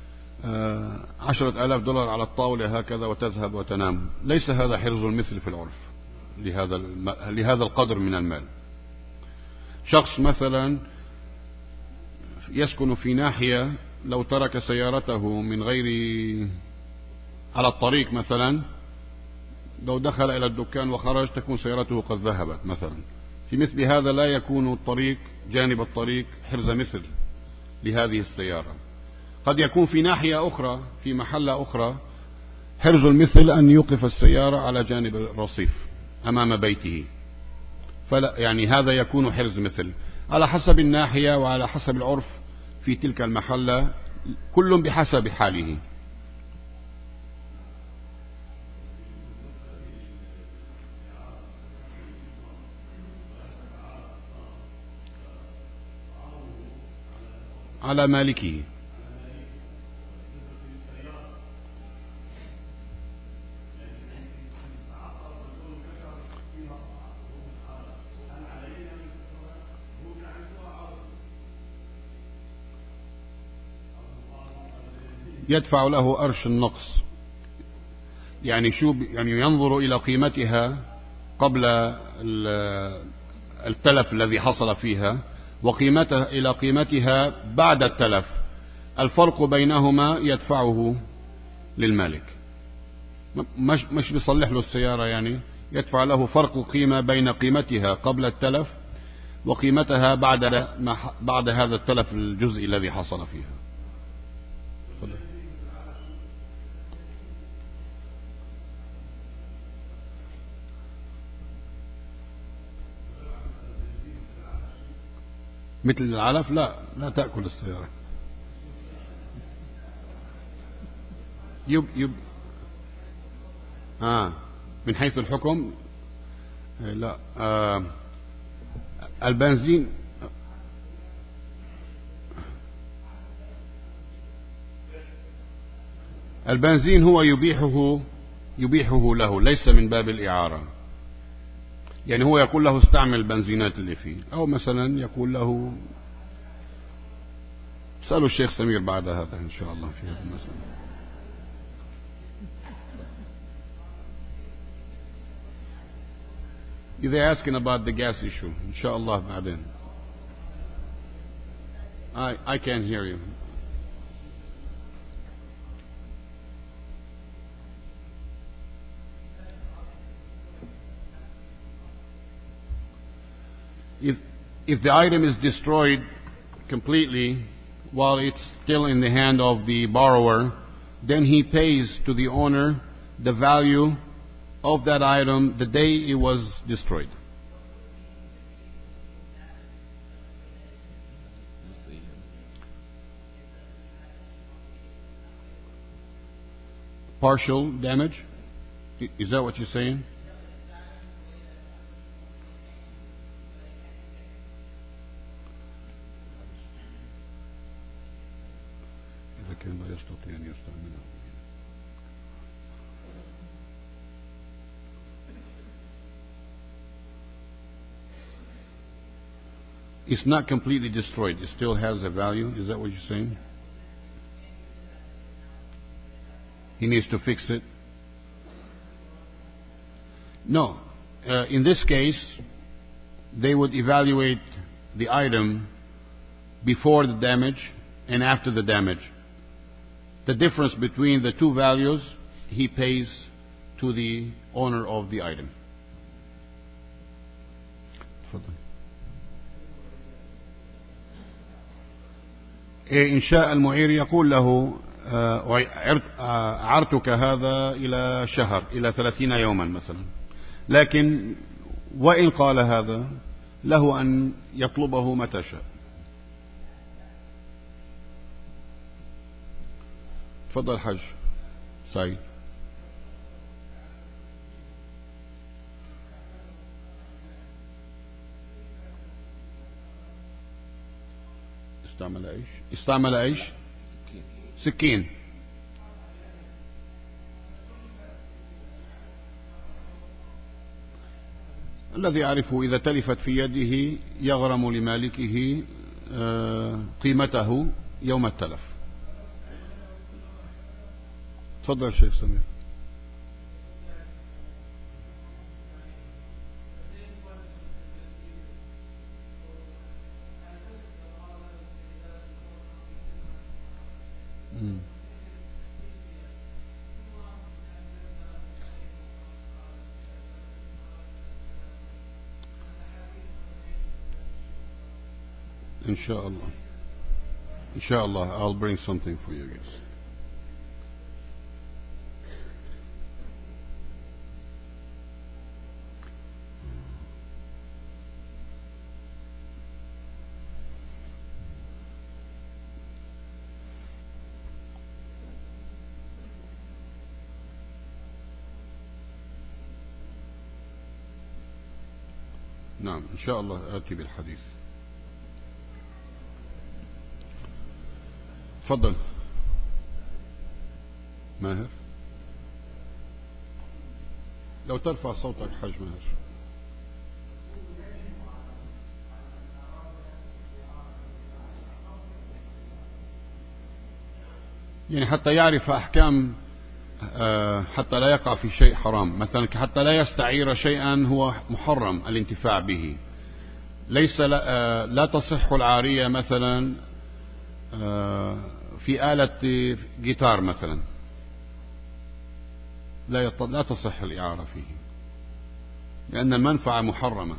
A: عشرة آلاف دولار على الطاولة هكذا وتذهب وتنام، ليس هذا حرز المثل في العرف لهذا لهذا القدر من المال. شخص مثلا يسكن في ناحية، لو ترك سيارته من غير على الطريق مثلا، لو دخل إلى الدكان وخرج تكون سيارته قد ذهبت مثلا. في مثل هذا لا يكون الطريق جانب الطريق حرز مثل لهذه السيارة. قد يكون في ناحية أخرى في محلة أخرى حرز المثل أن يوقف السيارة على جانب الرصيف أمام بيته، فلا يعني هذا يكون حرز مثل على حسب الناحية وعلى حسب العرف في تلك المحلة، كل بحسب حاله. على مالكه. يدفع له أرش النقص، يعني شو يعني ينظر إلى قيمتها قبل التلف الذي حصل فيها، وقيمتها إلى قيمتها بعد التلف، الفرق بينهما يدفعه للمالك. مش مش بيصلح له السيارة، يعني يدفع له فرق قيمة بين قيمتها قبل التلف وقيمتها بعد ما بعد هذا التلف الجزئي الذي حصل فيها. مثل العلف لا لا تأكل السيارة. يب يب آه من حيث الحكم لا. آه البنزين البنزين هو يبيحه يبيحه له، ليس من باب الإعارة. يعني هو يقول له استعمل البنزينات اللي فيه، أو مثلا يقول له سألوا الشيخ سمير بعد هذا إن شاء الله في هذا المسألة. They're asking about the gas issue. إن شاء الله بعدين. I I can't hear you. If if the item is destroyed completely while it's still in the hand of the borrower, then he pays to the owner the value of that item the day it was destroyed. Partial damage? Is that what you're saying? إذا كان لا يستطيع أن يستعمله. It's not completely destroyed. It still has a value. Is that what you're saying? He needs to fix it. No. Uh, in this case, they would evaluate the item before the damage and after the damage. The difference between the two values, he pays to the owner of the item. إن شاء المعير يقول له أعرتك هذا إلى شهر، إلى ثلاثين يوما مثلا، لكن وإن قال هذا له أن يطلبه متى شاء. تفضل حج سعيد. استعمل ايش؟ استعمل ايش؟ سكين. الذي يعرفه إذا تلفت في يده يغرم لمالكه قيمته يوم التلف. تفضل شيخ سمير. إن شاء الله إن شاء الله I'll bring something for you guys. نعم إن شاء الله آتي بالحديث. تفضل ماهر. لو ترفع صوتك حج ماهر. يعني حتى يعرف أحكام، حتى لا يقع في شيء حرام، مثلا حتى لا يستعير شيئا هو محرم الانتفاع به. ليس لا, لا تصح العارية مثلا في آلة جيتار مثلا، لا لا تصح الإعارة فيه لأن المنفعة محرمة.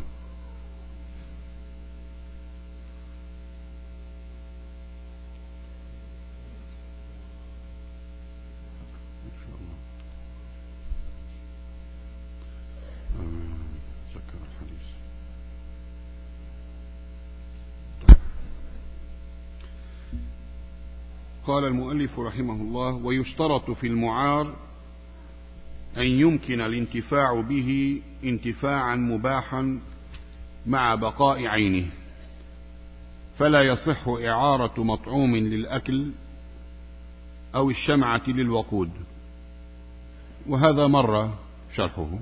A: قال المؤلف رحمه الله: ويشترط في المعار أن يمكن الانتفاع به انتفاعا مباحا مع بقاء عينه، فلا يصح إعارة مطعوم للأكل أو الشمعة للوقود. وهذا مر شرحه.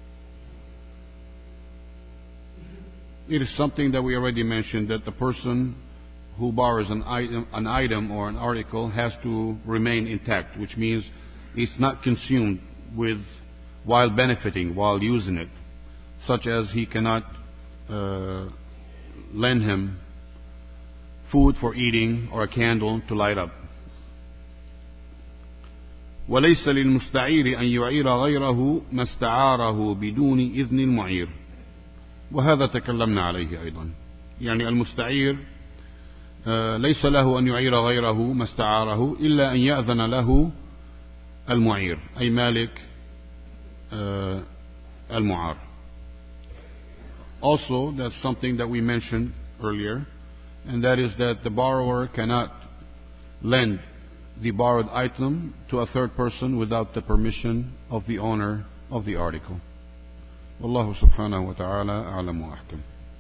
A: It is something that we already mentioned, that the person who borrows an item, an item or an article has to remain intact, which means it's not consumed with while benefiting, while using it, such as he cannot uh, lend him food for eating or a candle to light up. وليس للمستعير أن يعير غيره ما استعاره بدون إذن المعير، وهذا تكلمنا عليه أيضا. يعني المستعير ليس له أن يعير غيره ما استعاره إلا أن يأذن له المعير، أي مالك uh, al-mu'ar. Also, that's something that we mentioned earlier, and that is that the borrower cannot lend the borrowed item to a third person without the permission of the owner of the article. Wallahu subhanahu wa ta'ala a'lam wa ahkam.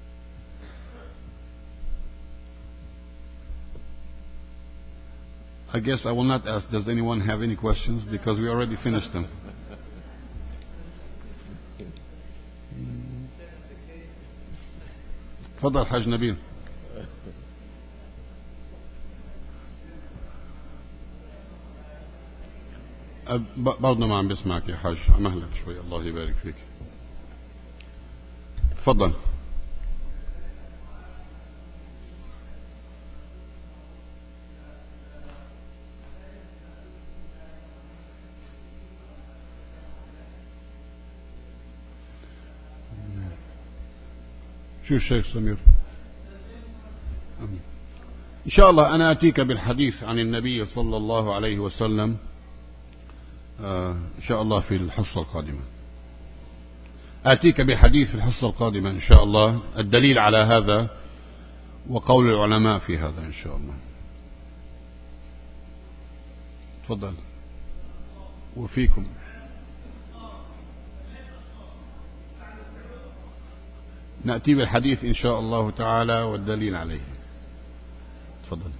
A: I guess I will not ask, does anyone have any questions? Because we already finished them. تفضل حاج نبيل. برضه ما عم بسمعك يا حاج، مهلك شوي، الله يبارك فيك. تفضل. شو الشيخ سمير؟ إن شاء الله أنا أتيك بالحديث عن النبي صلى الله عليه وسلم إن شاء الله في الحصة القادمة. آتيك بحديث في الحصة القادمة إن شاء الله، الدليل على هذا وقول العلماء في هذا إن شاء الله. تفضل. وفيكم. نأتي بالحديث إن شاء الله تعالى والدليل عليه. تفضل.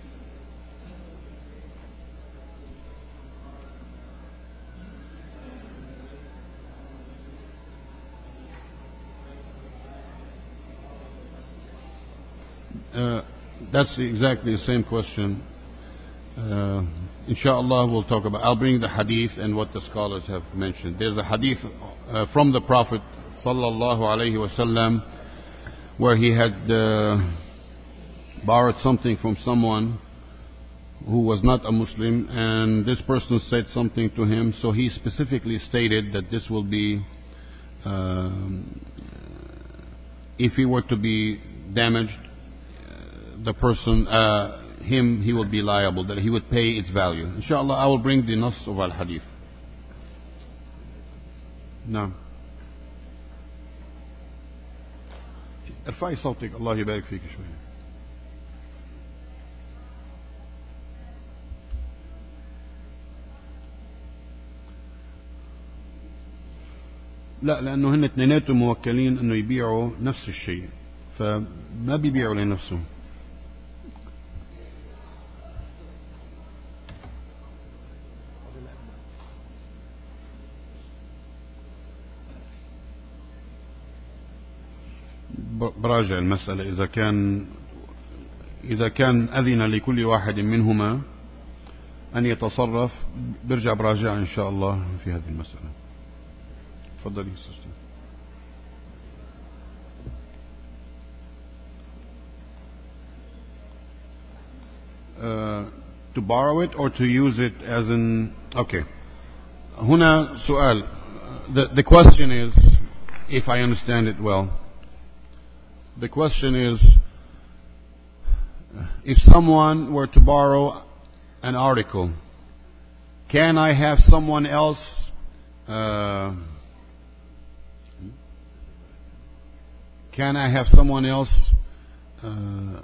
A: Uh, that's exactly the same question. Uh, inshallah, we'll talk about. I'll bring the hadith and what the scholars have mentioned. There's a hadith uh, from the Prophet sallallahu alaihi wasallam where he had uh, borrowed something from someone who was not a Muslim, and this person said something to him. So he specifically stated that this will be, um, if he were to be damaged, the person, uh, him, he will be liable, that he would pay its value. Inshallah, I will bring the nas of al-hadith. نعم. ارفعي صوتك الله يبارك فيك شوية. لا، لأنه هن اثنيناتهم موكلين أنه يبيعوا نفس الشيء، فما بيبيعوا لنفسهم. براجع المسألة إذا كان إذا كان أذن لكل واحد منهما أن يتصرف، برجع براجع إن شاء الله في هذه المسألة. تفضلي سيستر. Uh, to borrow it or to use it as an okay. هنا سؤال. The, the question is, if I understand it well, the question is, if someone were to borrow an article, can I have someone else uh, can I have someone else uh,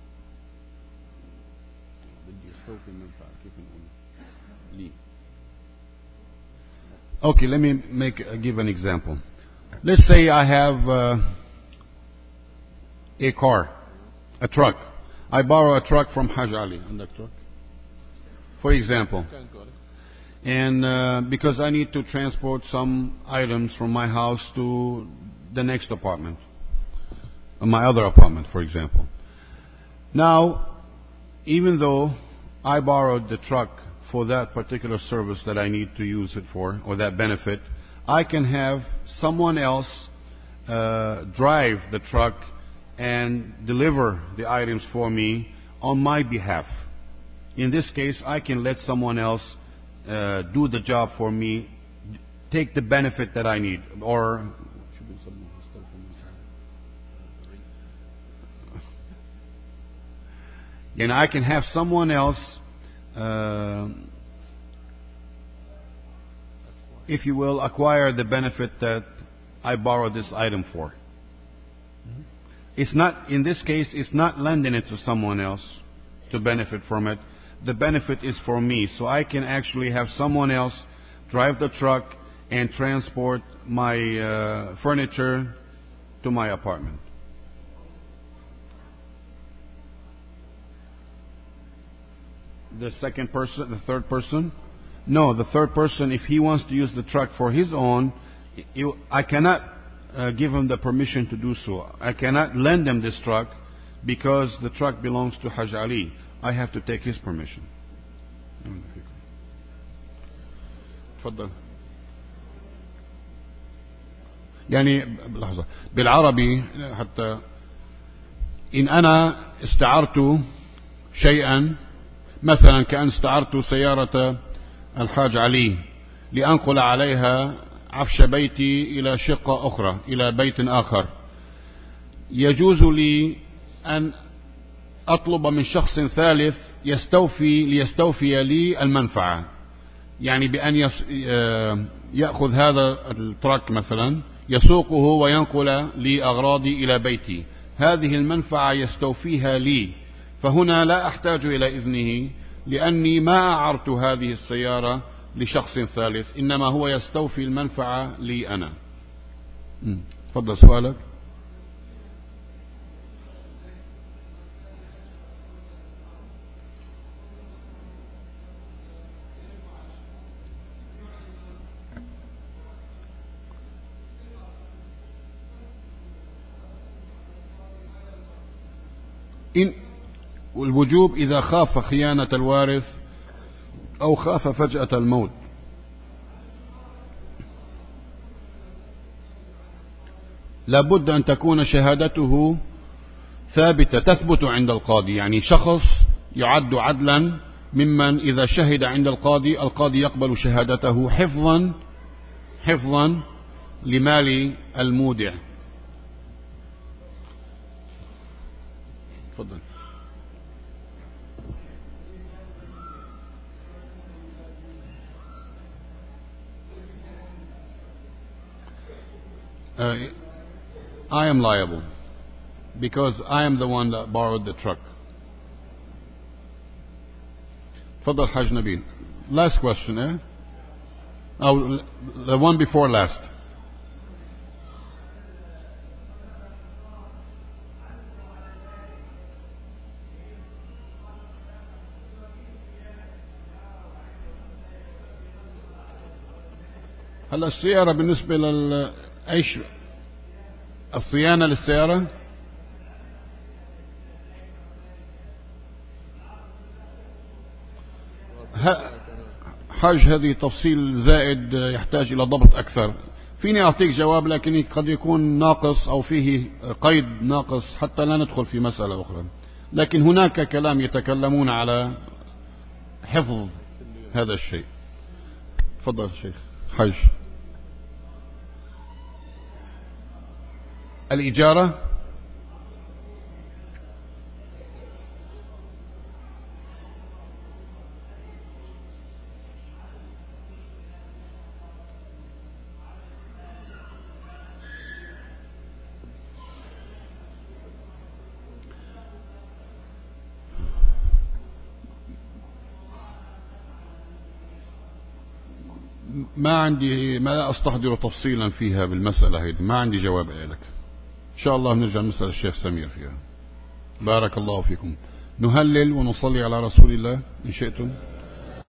A: okay, let me make uh, give an example. Let's say I have uh, a car, a truck. I borrow a truck from Haj Ali, on that truck, for example. And uh, because I need to transport some items from my house to the next apartment, my other apartment, for example. Now, even though I borrowed the truck for that particular service that I need to use it for, or that benefit, I can have someone else uh, drive the truck and deliver the items for me on my behalf. In this case, I can let someone else uh, do the job for me, take the benefit that I need, or and I can have someone else uh, if you will, acquire the benefit that I borrowed this item for. It's not, in this case, it's not lending it to someone else to benefit from it. The benefit is for me, so I can actually have someone else drive the truck and transport my uh, furniture to my apartment. The second person, the third person? No, the third person, if he wants to use the truck for his own, you, I cannot uh, give him the permission to do so. I cannot lend him this truck because the truck belongs to Haj Ali. I have to take his permission. تفضل. يعني لحظة بالعربي حتى إن أنا استعرت شيئا مثلا كأن استعرت سيارة الحاج علي لأنقل عليها عفش بيتي إلى شقة أخرى إلى بيت آخر، يجوز لي أن أطلب من شخص ثالث يستوفي ليستوفي لي المنفعة، يعني بأن يأخذ هذا التراك مثلا يسوقه وينقل لي أغراضي إلى بيتي، هذه المنفعة يستوفيها لي، فهنا لا أحتاج إلى إذنه لأني ما أعرت هذه السيارة لشخص ثالث، إنما هو يستوفي المنفعة لي أنا. تفضل سؤالك. إن والوجوب إذا خاف خيانة الوارث أو خاف فجأة الموت. لابد أن تكون شهادته ثابتة تثبت عند القاضي، يعني شخص يعد عدلا ممن إذا شهد عند القاضي القاضي يقبل شهادته حفظا حفظا لمال المودع. تفضل. Uh, I am liable because I am the one that borrowed the truck. تفضل حاج نبيل. Last question, eh? Oh, the one before last. هلا السيارة بالنسبة لل ايش الصيانة للسيارة؟ حاج هذه تفصيل زائد يحتاج إلى ضبط أكثر. فيني أعطيك جواب لكن قد يكون ناقص أو فيه قيد ناقص حتى لا ندخل في مسألة أخرى، لكن هناك كلام يتكلمون على حفظ هذا الشيء. تفضل شيخ حج. الإجارة ما عندي، ما لا أستحضر تفصيلا فيها بالمسألة هذه، ما عندي جواب لك. إن شاء الله نرجع نسأل الشيخ سمير فيها. بارك الله فيكم. نهلل ونصلي على رسول الله إن شئتم.